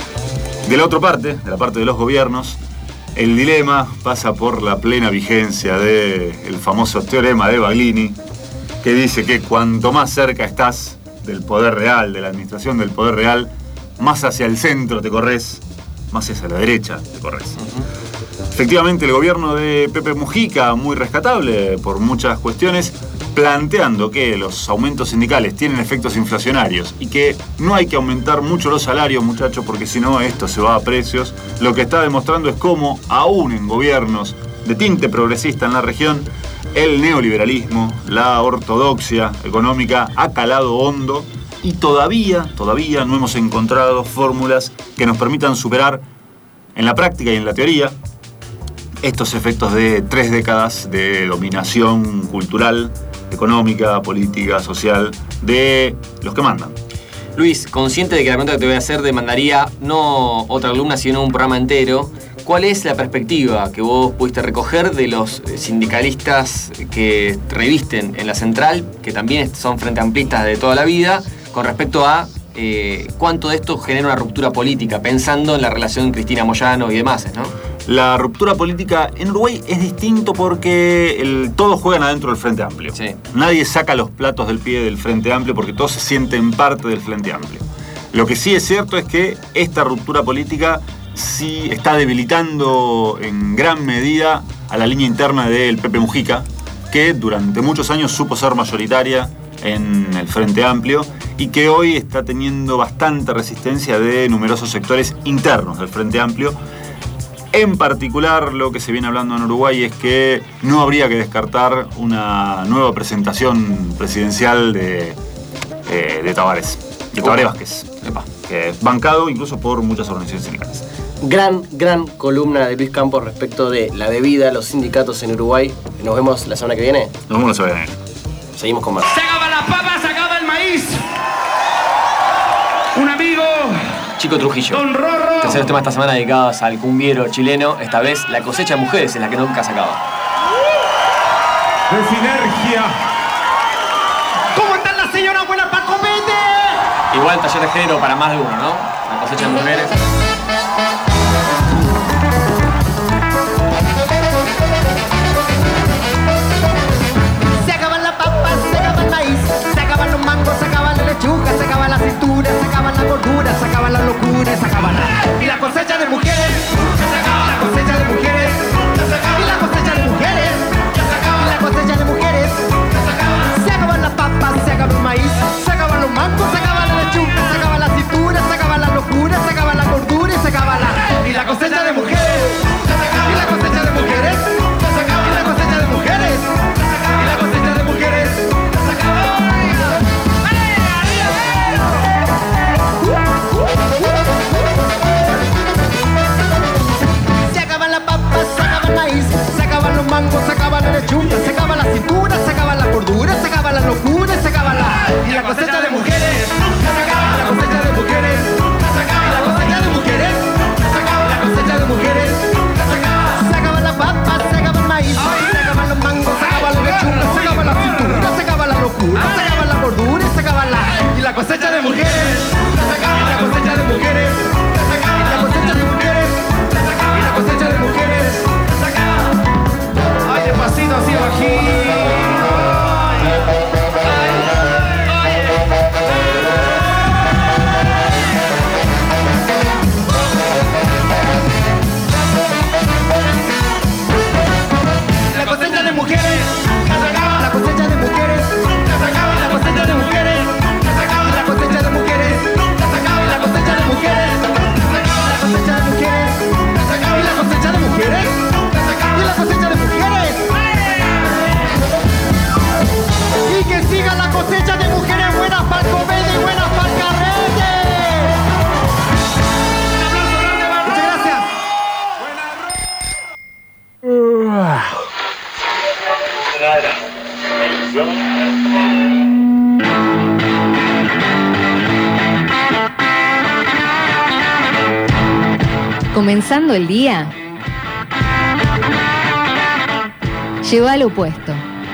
Speaker 5: De la otra parte, de la parte de los gobiernos, el dilema pasa por la plena vigencia del famoso teorema de Baglini, que dice que cuanto más cerca estás del poder real, de la administración del poder real, más hacia el centro te corres, más hacia la derecha te corres. Efectivamente, el gobierno de Pepe Mujica, muy rescatable por muchas cuestiones, planteando que los aumentos sindicales tienen efectos inflacionarios y que no hay que aumentar mucho los salarios, muchachos, porque si no esto se va a precios. Lo que está demostrando es cómo, aún en gobiernos de tinte progresista en la región, el neoliberalismo, la ortodoxia económica ha calado hondo y todavía no hemos encontrado fórmulas que nos permitan superar en la práctica y en la teoría estos efectos de 3 décadas de dominación cultural, económica, política, social, de los que mandan.
Speaker 2: Luis, consciente de que la pregunta que te voy a hacer demandaría no otra columna, sino un programa entero, ¿cuál es la perspectiva que vos pudiste recoger de los sindicalistas que revisten en la central, que también son frente amplistas de toda la vida, con respecto a cuánto de esto genera una ruptura política, pensando en la relación Cristina Moyano y demás, ¿no?
Speaker 5: La ruptura política en Uruguay es distinto porque todos juegan adentro del Frente Amplio. Sí. Nadie saca los platos del pie del Frente Amplio porque todos se sienten parte del Frente Amplio. Lo que sí es cierto es que esta ruptura política sí está debilitando en gran medida a la línea interna del Pepe Mujica, que durante muchos años supo ser mayoritaria en el Frente Amplio y que hoy está teniendo bastante resistencia de numerosos sectores internos del Frente Amplio. En particular, lo que se viene hablando en Uruguay es que no habría que descartar una nueva presentación presidencial de Tabaré Vázquez, que es bancado incluso por muchas organizaciones sindicales.
Speaker 3: Gran columna de Luis Campos respecto de la debida a los sindicatos en Uruguay. Nos vemos la semana que viene.
Speaker 5: Nos vemos la semana que viene.
Speaker 3: Seguimos con más.
Speaker 1: Se acaba la papa, se acaba el maíz. Un amigo.
Speaker 2: Chico Trujillo.
Speaker 1: Don Rorro.
Speaker 2: Terceros temas esta semana dedicados al cumbiero chileno. Esta vez La cosecha de mujeres, en la que nunca se acaba.
Speaker 1: De Sinergia.
Speaker 21: ¿Cómo están las señoras buenas para copete?
Speaker 2: Igual taller de género para más de uno, ¿no? La cosecha de mujeres.
Speaker 21: Se acaban las papas, se acaba el maíz, se acaban los mangos, se acaban la lechuga, se acaba la cintura, se acaban la gordura, se acaban las locuras, se acaban y la cosecha de mujeres, se acaba la cosecha de mujeres, y la cosecha de mujeres, y la cosecha de mujeres, se acaban las papas, se acaba el maíz, se acaban los mangos, se acaba la lechuga, se acaba la cintura, se acaba la locura, se acaba la gordura y se acaba y la cosecha de mujeres, y la cosecha de mujeres, y la cosecha de mujeres, y la cosecha de mujeres. Se acaban las papas, se acaba el maíz, se acaban los mangos, se acaba la lechuga, se acaba la cintura, se acaba la gordura, se acaba la locura, se acaba y la cosecha de mujeres, la cosecha de mujeres, la cosecha de mujeres, la cosecha de mujeres, se acaban las papas, se acaba el maíz, se acaban los mangos, se acaba la lechuga, se acaba la cintura, se acaba la locura, se acaba la gordura y se acaba y la cosecha de mujeres, la cosecha de mujeres, la cosecha de mujeres, y la cosecha de mujeres, ay, despacito así bajito. La cosecha de mujeres, la cosecha de mujeres, la cosecha de mujeres, la cosecha de mujeres, la cosecha de mujeres, la cosecha de mujeres, y la cosecha de mujeres, y la cosecha de mujeres, y que siga la cosecha de mujeres buenas para el comedy y buenas para el carrete. Muchas gracias.
Speaker 6: Comenzando el día, lleva lo opuesto.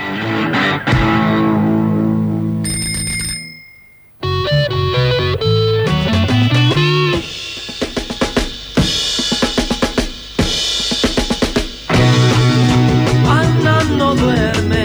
Speaker 21: Ana no duerme.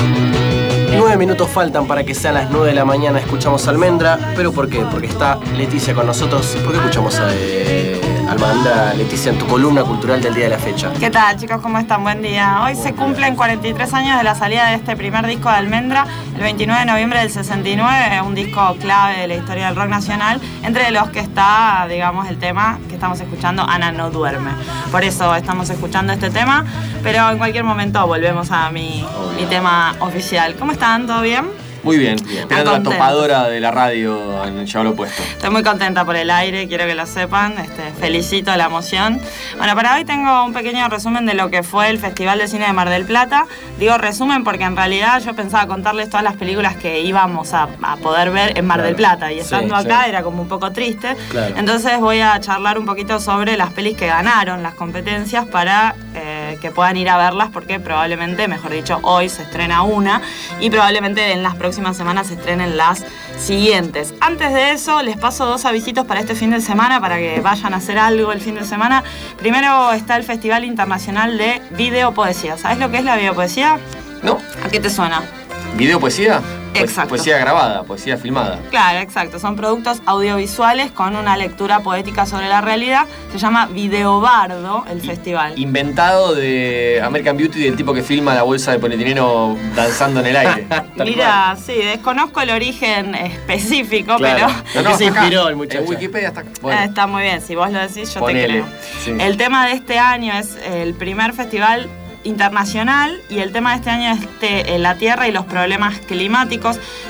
Speaker 3: 9 minutos faltan para que sean las 9 de la mañana. Escuchamos Almendra, pero ¿por qué? Porque está Leticia con nosotros. ¿Por qué escuchamos a Almendra, Leticia, en tu columna cultural del día de la fecha?
Speaker 9: ¿Qué tal, chicos? ¿Cómo están? Buen día. Hoy se cumplen 43 años de la salida de este primer disco de Almendra, el 29 de noviembre del 69, un disco clave de la historia del rock nacional, entre los que está, digamos, el tema que estamos escuchando, Ana no duerme. Por eso estamos escuchando este tema, pero en cualquier momento volvemos a mi tema oficial. ¿Cómo están? ¿Todo bien?
Speaker 2: Muy bien, esperando la topadora de la radio en Lleva lo Opuesto.
Speaker 9: Estoy muy contenta por el aire, quiero que lo sepan, felicito la emoción. Bueno, para hoy tengo un pequeño resumen de lo que fue el Festival de Cine de Mar del Plata. Digo resumen porque en realidad yo pensaba contarles todas las películas que íbamos a poder ver en Mar del Plata, y estando acá era como un poco triste. Claro. Entonces voy a charlar un poquito sobre las pelis que ganaron las competencias para que puedan ir a verlas, porque probablemente, mejor dicho, hoy se estrena una y probablemente en las próximas semanas se estrenen las siguientes. Antes de eso, les paso 2 avisitos para este fin de semana, para que vayan a hacer algo el fin de semana. Primero está el Festival Internacional de Videopoesía. ¿Sabes lo que es la videopoesía?
Speaker 2: No.
Speaker 9: ¿A qué te suena?
Speaker 2: ¿Videopoesía?
Speaker 9: Exacto.
Speaker 2: Poesía grabada, poesía filmada.
Speaker 9: Claro, exacto. Son productos audiovisuales con una lectura poética sobre la realidad. Se llama Videobardo el festival.
Speaker 2: Inventado de American Beauty, del tipo que filma la bolsa de poliétileno danzando en el aire.
Speaker 9: Mira, sí, desconozco el origen específico,
Speaker 2: claro.
Speaker 9: pero...
Speaker 3: ¿Qué se inspiró el muchacho?
Speaker 2: En Wikipedia está... Bueno.
Speaker 9: Está muy bien, si vos lo decís, yo
Speaker 2: Ponele.
Speaker 9: te creo.
Speaker 2: Sí.
Speaker 9: El tema de este año es el primer festival internacional, y el tema de este año es la Tierra y los problemas climáticos.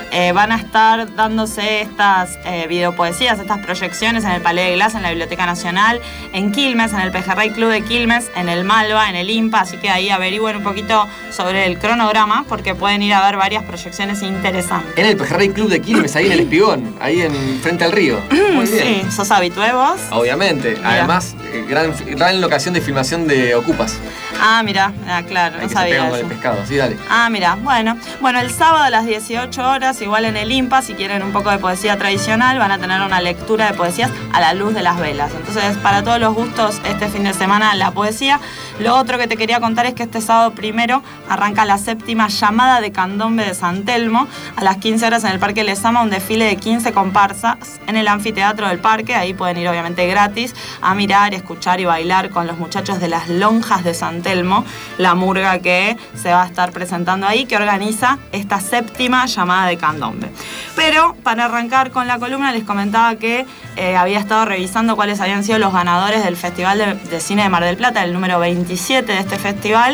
Speaker 9: van a estar dándose estas videopoesías, estas proyecciones en el Palais de Glass, en la Biblioteca Nacional, en Quilmes, en el Pejerrey Club de Quilmes, en el Malva, en el IMPA, así que ahí averigüen un poquito sobre el cronograma porque pueden ir a ver varias proyecciones interesantes.
Speaker 2: En el Pejerrey Club de Quilmes, ahí en el Espigón, ahí frente al río. Muy bien.
Speaker 9: Sí, ¿sos habitué vos?
Speaker 2: Obviamente. Mirá. Además, gran locación de filmación de Ocupas.
Speaker 9: Ah, mira, claro, no sabía eso.
Speaker 2: Con el pescado, sí, dale.
Speaker 9: Ah, mira, bueno, el sábado a las 18 horas, igual en el IMPA, si quieren un poco de poesía tradicional, van a tener una lectura de poesías a la luz de las velas. Entonces, para todos los gustos, este fin de semana la poesía. Lo otro que te quería contar es que este sábado primero arranca la 7ª llamada de candombe de San Telmo. A las 15 horas en el Parque Lezama, un desfile de 15 comparsas en el anfiteatro del parque. Ahí pueden ir obviamente gratis a mirar, escuchar y bailar con los muchachos de las lonjas de San Telmo, la murga que se va a estar presentando ahí, que organiza esta 7ª llamada de candombe. Pero para arrancar con la columna les comentaba que había estado revisando cuáles habían sido los ganadores del Festival de Cine de Mar del Plata, el número 27 de este festival.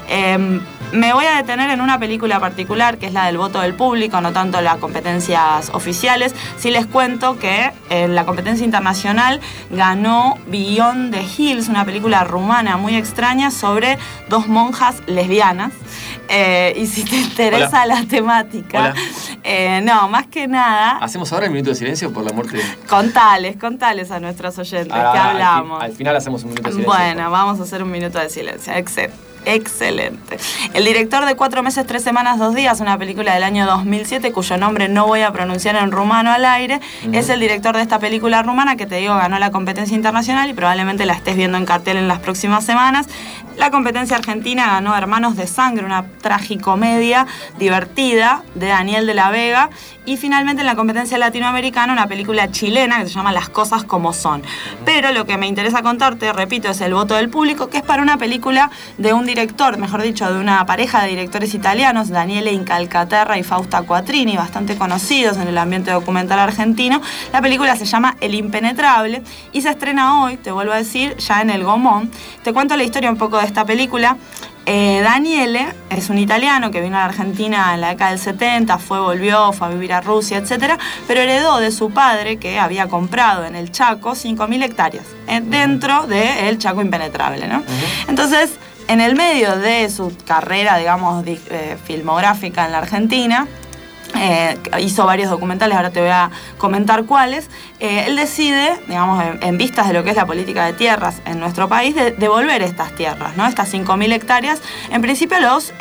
Speaker 9: Me voy a detener en una película particular, que es la del voto del público, no tanto las competencias oficiales. Sí les cuento que en la competencia internacional ganó Beyond the Hills, una película rumana muy extraña sobre 2 monjas lesbianas. Y si te interesa la temática, no, más que nada...
Speaker 2: ¿Hacemos ahora el minuto de silencio por la muerte?
Speaker 9: Contales a nuestros oyentes que hablamos.
Speaker 2: Al final hacemos un minuto de silencio.
Speaker 9: Bueno, vamos a hacer un minuto de silencio. Excelente. El director de 4 meses, 3 semanas, 2 días, una película del año 2007, cuyo nombre no voy a pronunciar en rumano al aire, es el director de esta película rumana que, te digo, ganó la competencia internacional y probablemente la estés viendo en cartel en las próximas semanas. La competencia argentina ganó Hermanos de Sangre, una tragicomedia divertida de Daniel de la Vega. Y finalmente en la competencia latinoamericana una película chilena que se llama Las Cosas Como Son. Pero lo que me interesa contarte, repito, es el voto del público, que es para una película de un director, mejor dicho, de una pareja de directores italianos, Daniele Incalcaterra y Fausta Quattrini, bastante conocidos en el ambiente documental argentino. La película se llama El Impenetrable y se estrena hoy, te vuelvo a decir, ya en el Gomón. Te cuento la historia un poco de esta película. Daniele es un italiano que vino a la Argentina en la década del 70, volvió, fue a vivir a Rusia, etc. Pero heredó de su padre, que había comprado en el Chaco 5.000 hectáreas, dentro del Chaco Impenetrable, ¿no? Entonces, en el medio de su carrera, digamos, filmográfica en la Argentina, hizo varios documentales, ahora te voy a comentar cuáles. Él decide, digamos, en vistas de lo que es la política de tierras en nuestro país, de devolver estas tierras, ¿no? Estas 5.000 hectáreas, en principio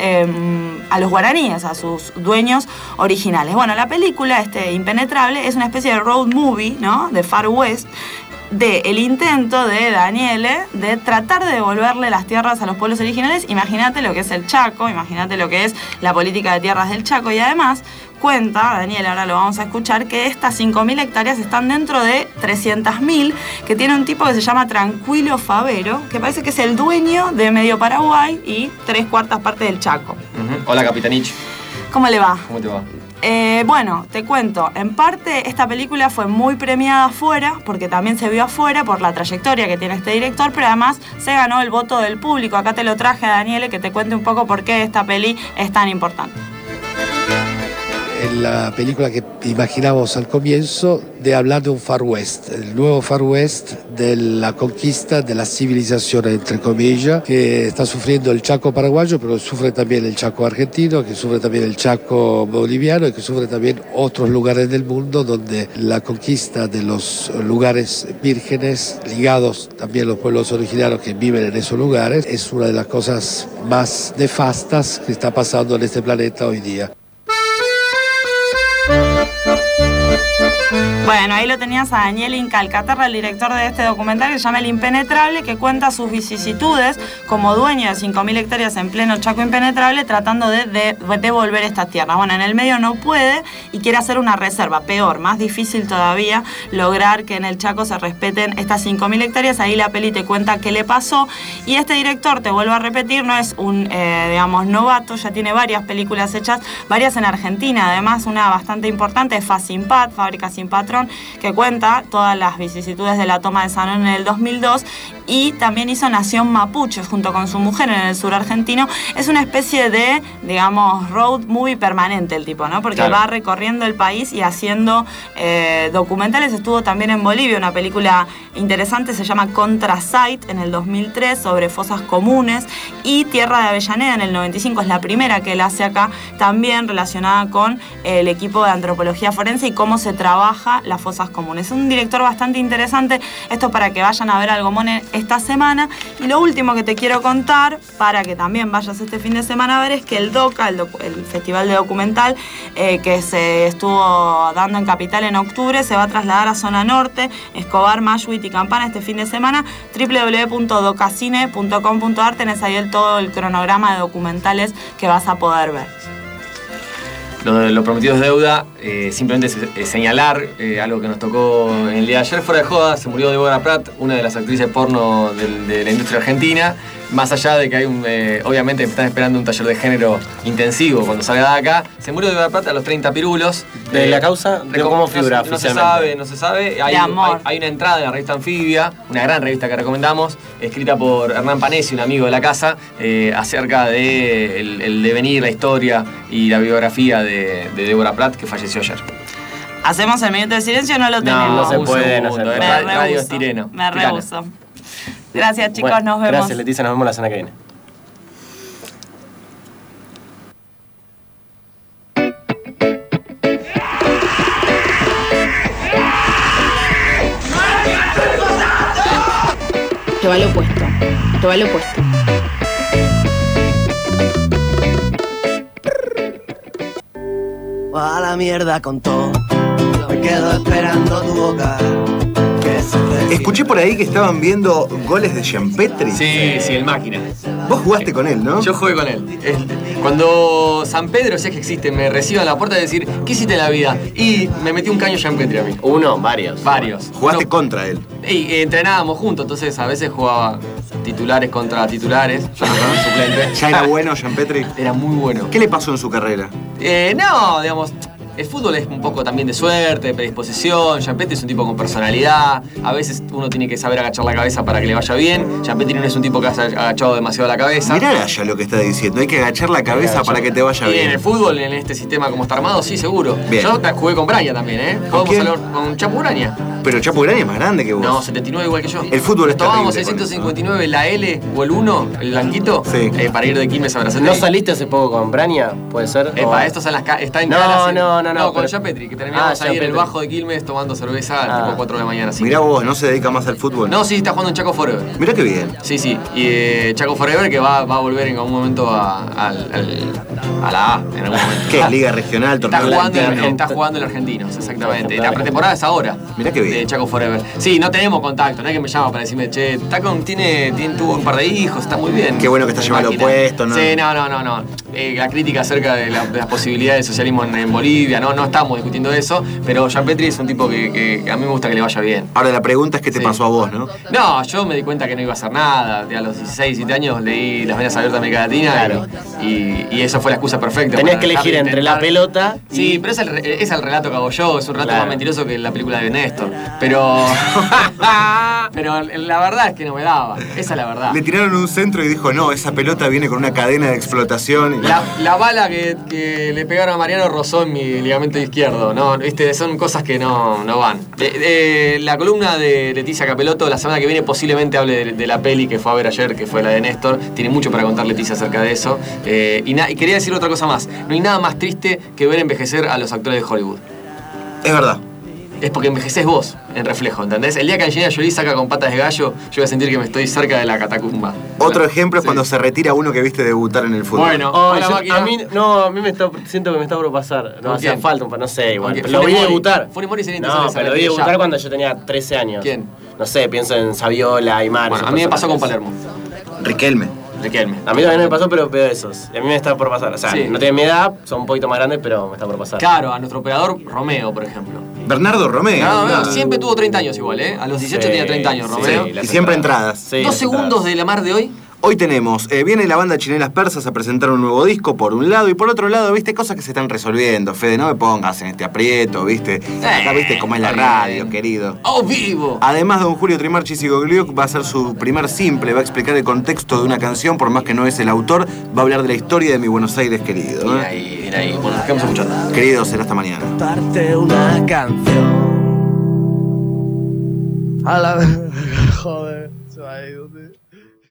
Speaker 9: a los guaraníes, a sus dueños originales. Bueno, la película, Impenetrable, es una especie de road movie, ¿no? De Far West, del intento de Daniele de tratar de devolverle las tierras a los pueblos originales. Imagínate lo que es el Chaco, imagínate lo que es la política de tierras del Chaco, y además cuenta, Daniele, ahora lo vamos a escuchar, que estas 5.000 hectáreas están dentro de 300.000 que tiene un tipo que se llama Tranquilo Favero, que parece que es el dueño de medio Paraguay y 3/4 partes del Chaco.
Speaker 2: Hola, Capitanich.
Speaker 9: ¿Cómo le va?
Speaker 2: ¿Cómo te va?
Speaker 9: Bueno, te cuento, en parte esta película fue muy premiada afuera, porque también se vio afuera por la trayectoria que tiene este director, pero además se ganó el voto del público. Acá te lo traje, Daniele, que te cuente un poco por qué esta peli es tan importante.
Speaker 10: En la película que imaginamos al comienzo de hablar de un Far West, el nuevo Far West de la conquista de la civilización, entre comillas, que está sufriendo el Chaco paraguayo, pero sufre también el Chaco argentino, que sufre también el Chaco boliviano y que sufre también otros lugares del mundo donde la conquista de los lugares vírgenes, ligados también a los pueblos originarios que viven en esos lugares, es una de las cosas más nefastas que está pasando en este planeta hoy día.
Speaker 9: Bueno, ahí lo tenías a Daniele Incalcaterra, el director de este documental que se llama El Impenetrable, que cuenta sus vicisitudes como dueño de 5.000 hectáreas en pleno Chaco Impenetrable, tratando de devolver estas tierras. Bueno, en el medio no puede y quiere hacer una reserva. Peor, más difícil todavía, lograr que en el Chaco se respeten estas 5.000 hectáreas. Ahí la peli te cuenta qué le pasó. Y este director, te vuelvo a repetir, no es un, novato, ya tiene varias películas hechas, varias en Argentina. Además, una bastante importante es Fábrica Sin Patrón, Armstrong, que cuenta todas las vicisitudes de la toma de San Juan en el 2002, y también hizo Nación Mapuche junto con su mujer en el sur argentino. Es una especie de, digamos, road movie permanente el tipo, ¿no? Porque va recorriendo el país y haciendo documentales. Estuvo también en Bolivia, una película interesante, se llama Contra Site, en el 2003, sobre fosas comunes, y Tierra de Avellaneda en el 95, es la primera que él hace acá, también relacionada con el equipo de antropología forense y cómo se trabaja las fosas comunes. Es un director bastante interesante, esto para que vayan a ver Algomone esta semana. Y lo último que te quiero contar, para que también vayas este fin de semana a ver, es que el DOCA, el Festival de Documental, que se estuvo dando en Capital en octubre, se va a trasladar a Zona Norte, Escobar, Mayhuit y Campana este fin de semana. www.docacine.com.ar, tenés ahí todo el cronograma de documentales que vas a poder ver.
Speaker 2: Lo prometido es deuda. Simplemente señalar algo que nos tocó en el día de ayer, fuera de joda, se murió Débora Pratt, una de las actrices porno de la industria argentina. Más allá de que hay obviamente están esperando un taller de género intensivo cuando salga de acá, se murió Débora Pratt a los 30 pirulos.
Speaker 3: ¿De la causa? ¿De cómo figura oficialmente?
Speaker 2: No se sabe. Hay una entrada en la revista Anfibia, una gran revista que recomendamos, escrita por Hernán Panesi, un amigo de la casa, acerca de el devenir, la historia y la biografía de Débora Pratt, que falleció ayer.
Speaker 9: ¿Hacemos el minuto de silencio o no lo tenemos?
Speaker 3: No se puede.
Speaker 2: Radio Estireno.
Speaker 9: Me rehuso. Gracias, chicos, nos vemos.
Speaker 3: Gracias, Leticia, nos vemos la semana que viene.
Speaker 6: Te va lo opuesto. Te va lo opuesto.
Speaker 11: A la mierda con todo. Me quedo esperando tu boca.
Speaker 12: Escuché por ahí que estaban viendo goles de Gianpetri.
Speaker 2: Sí, el máquina.
Speaker 12: Vos jugaste con él, ¿no?
Speaker 2: Yo jugué con él. Cuando San Pedro, si es que existe, me recibe en la puerta de decir, ¿qué hiciste en la vida? Y me metí un caño Gianpetri a mí.
Speaker 3: Varios.
Speaker 12: Jugaste contra él.
Speaker 2: Y entrenábamos juntos, entonces a veces jugaba titulares contra titulares. Yo no era suplente.
Speaker 12: ¿Ya era bueno Gianpetri?
Speaker 2: Era muy bueno.
Speaker 12: ¿Qué le pasó en su carrera?
Speaker 2: No, digamos... El fútbol es un poco también de suerte, de predisposición. Gianpetri es un tipo con personalidad. A veces uno tiene que saber agachar la cabeza para que le vaya bien. Gianpetri no es un tipo que ha agachado demasiado la cabeza.
Speaker 12: Mirá ya lo que está diciendo. Hay que agachar la cabeza para que te vaya bien.
Speaker 2: Y en el fútbol, en este sistema como está armado, sí, seguro.
Speaker 12: Bien.
Speaker 2: Yo jugué con Braña también, ¿eh? Podemos hablar con Chapo Braña.
Speaker 12: Pero Chapo Braña es más grande que vos.
Speaker 2: No, 79 igual que yo.
Speaker 12: El fútbol es terrible.
Speaker 2: Tomábamos 659, la L o el 1, el blanquito, para ir de Quilmes a Brasil.
Speaker 3: ¿No saliste hace poco con Braña? ¿Puede ser?
Speaker 2: Esto está en No, con Gianpetri, que terminamos ahí en el bajo de Quilmes tomando cerveza tipo 4 de la mañana.
Speaker 12: Mirá vos, ¿no se dedica más al fútbol?
Speaker 2: No, sí, está jugando en Chaco Forever.
Speaker 12: Mirá qué bien.
Speaker 2: Sí. Y Chaco Forever que va a volver en algún momento a la A, en algún momento.
Speaker 12: ¿Qué? Liga regional, torneo
Speaker 2: Está jugando el Argentinos, exactamente. La pretemporada es ahora.
Speaker 12: Mirá qué bien.
Speaker 2: De Chaco Forever. Sí, no tenemos contacto, no es que me llama para decirme, che, tuvo un par de hijos, está muy bien.
Speaker 12: Qué bueno que está llevando puesto, ¿no?
Speaker 2: Sí, no. La crítica acerca de las posibilidades de socialismo en Bolivia, no estamos discutiendo eso, pero Gianpetri es un tipo que a mí me gusta que le vaya bien.
Speaker 12: Ahora la pregunta es qué te pasó a vos, ¿no?
Speaker 2: No, yo me di cuenta que no iba a hacer nada. A los 16, 17 años leí Las Venas Abiertas de América Latina y eso fue la excusa perfecta.
Speaker 3: Tenías que elegir entre la pelota y...
Speaker 2: Sí, pero es el relato que hago yo, es un relato más mentiroso que la película de Néstor. Pero la verdad es que no me daba, esa es la verdad.
Speaker 12: Le tiraron un centro y dijo, no, esa pelota viene con una cadena de explotación.
Speaker 2: La bala que le pegaron a Mariano rozó en mi ligamento izquierdo, ¿no? Son cosas que no van. La columna de Leticia Capelotto la semana que viene posiblemente hable de la peli que fue a ver ayer, que fue la de Néstor. Tiene mucho para contar Leticia acerca de eso. Y quería decir otra cosa más. No hay nada más triste que ver envejecer a los actores de Hollywood.
Speaker 12: Es verdad.
Speaker 2: Es porque envejecés vos en reflejo, ¿entendés? El día que Angelina Jolie saca con patas de gallo, yo voy a sentir que me estoy cerca de la catacumba.
Speaker 12: Otro ejemplo es cuando se retira uno que viste debutar en el fútbol.
Speaker 2: Bueno,
Speaker 3: a mí siento que me está por pasar. No hacía falta, no sé, igual. Lo vi debutar.
Speaker 2: Funny Mori sería
Speaker 3: interesante. No, pero lo vi debutar cuando yo tenía 13 años.
Speaker 2: ¿Quién?
Speaker 3: No sé, pienso en Saviola, Aymar.
Speaker 2: Bueno, a mí me pasó con Palermo.
Speaker 12: Riquelme.
Speaker 3: A mí también me pasó, pero veo esos. Y a mí me está por pasar. O sea, no tienen mi edad, son un poquito más grandes, pero me está por pasar.
Speaker 2: Claro, a nuestro operador Romeo, por ejemplo.
Speaker 12: Bernardo Romeo.
Speaker 2: No, siempre tuvo 30 años igual, ¿eh? A los 18 tenía 30 años, Romeo.
Speaker 12: Y siempre entradas.
Speaker 2: 2 segundos de la mar de hoy.
Speaker 12: Hoy tenemos, viene la banda Chinelas Persas a presentar un nuevo disco por un lado y por otro lado, viste, cosas que se están resolviendo, Fede, no me pongas en este aprieto, viste. Acá viste cómo es la radio, querido.
Speaker 2: ¡Oh, vivo!
Speaker 12: Además, don Julio Trimarchi Sigogliuk va a hacer su primer simple, va a explicar el contexto de una canción, por más que no es el autor, va a hablar de la historia de mi Buenos Aires querido.
Speaker 2: Bien ahí. Bueno, nos quedamos escuchando.
Speaker 12: Querido, será hasta mañana.
Speaker 11: Parte una canción. A la... Joder, se va a ir,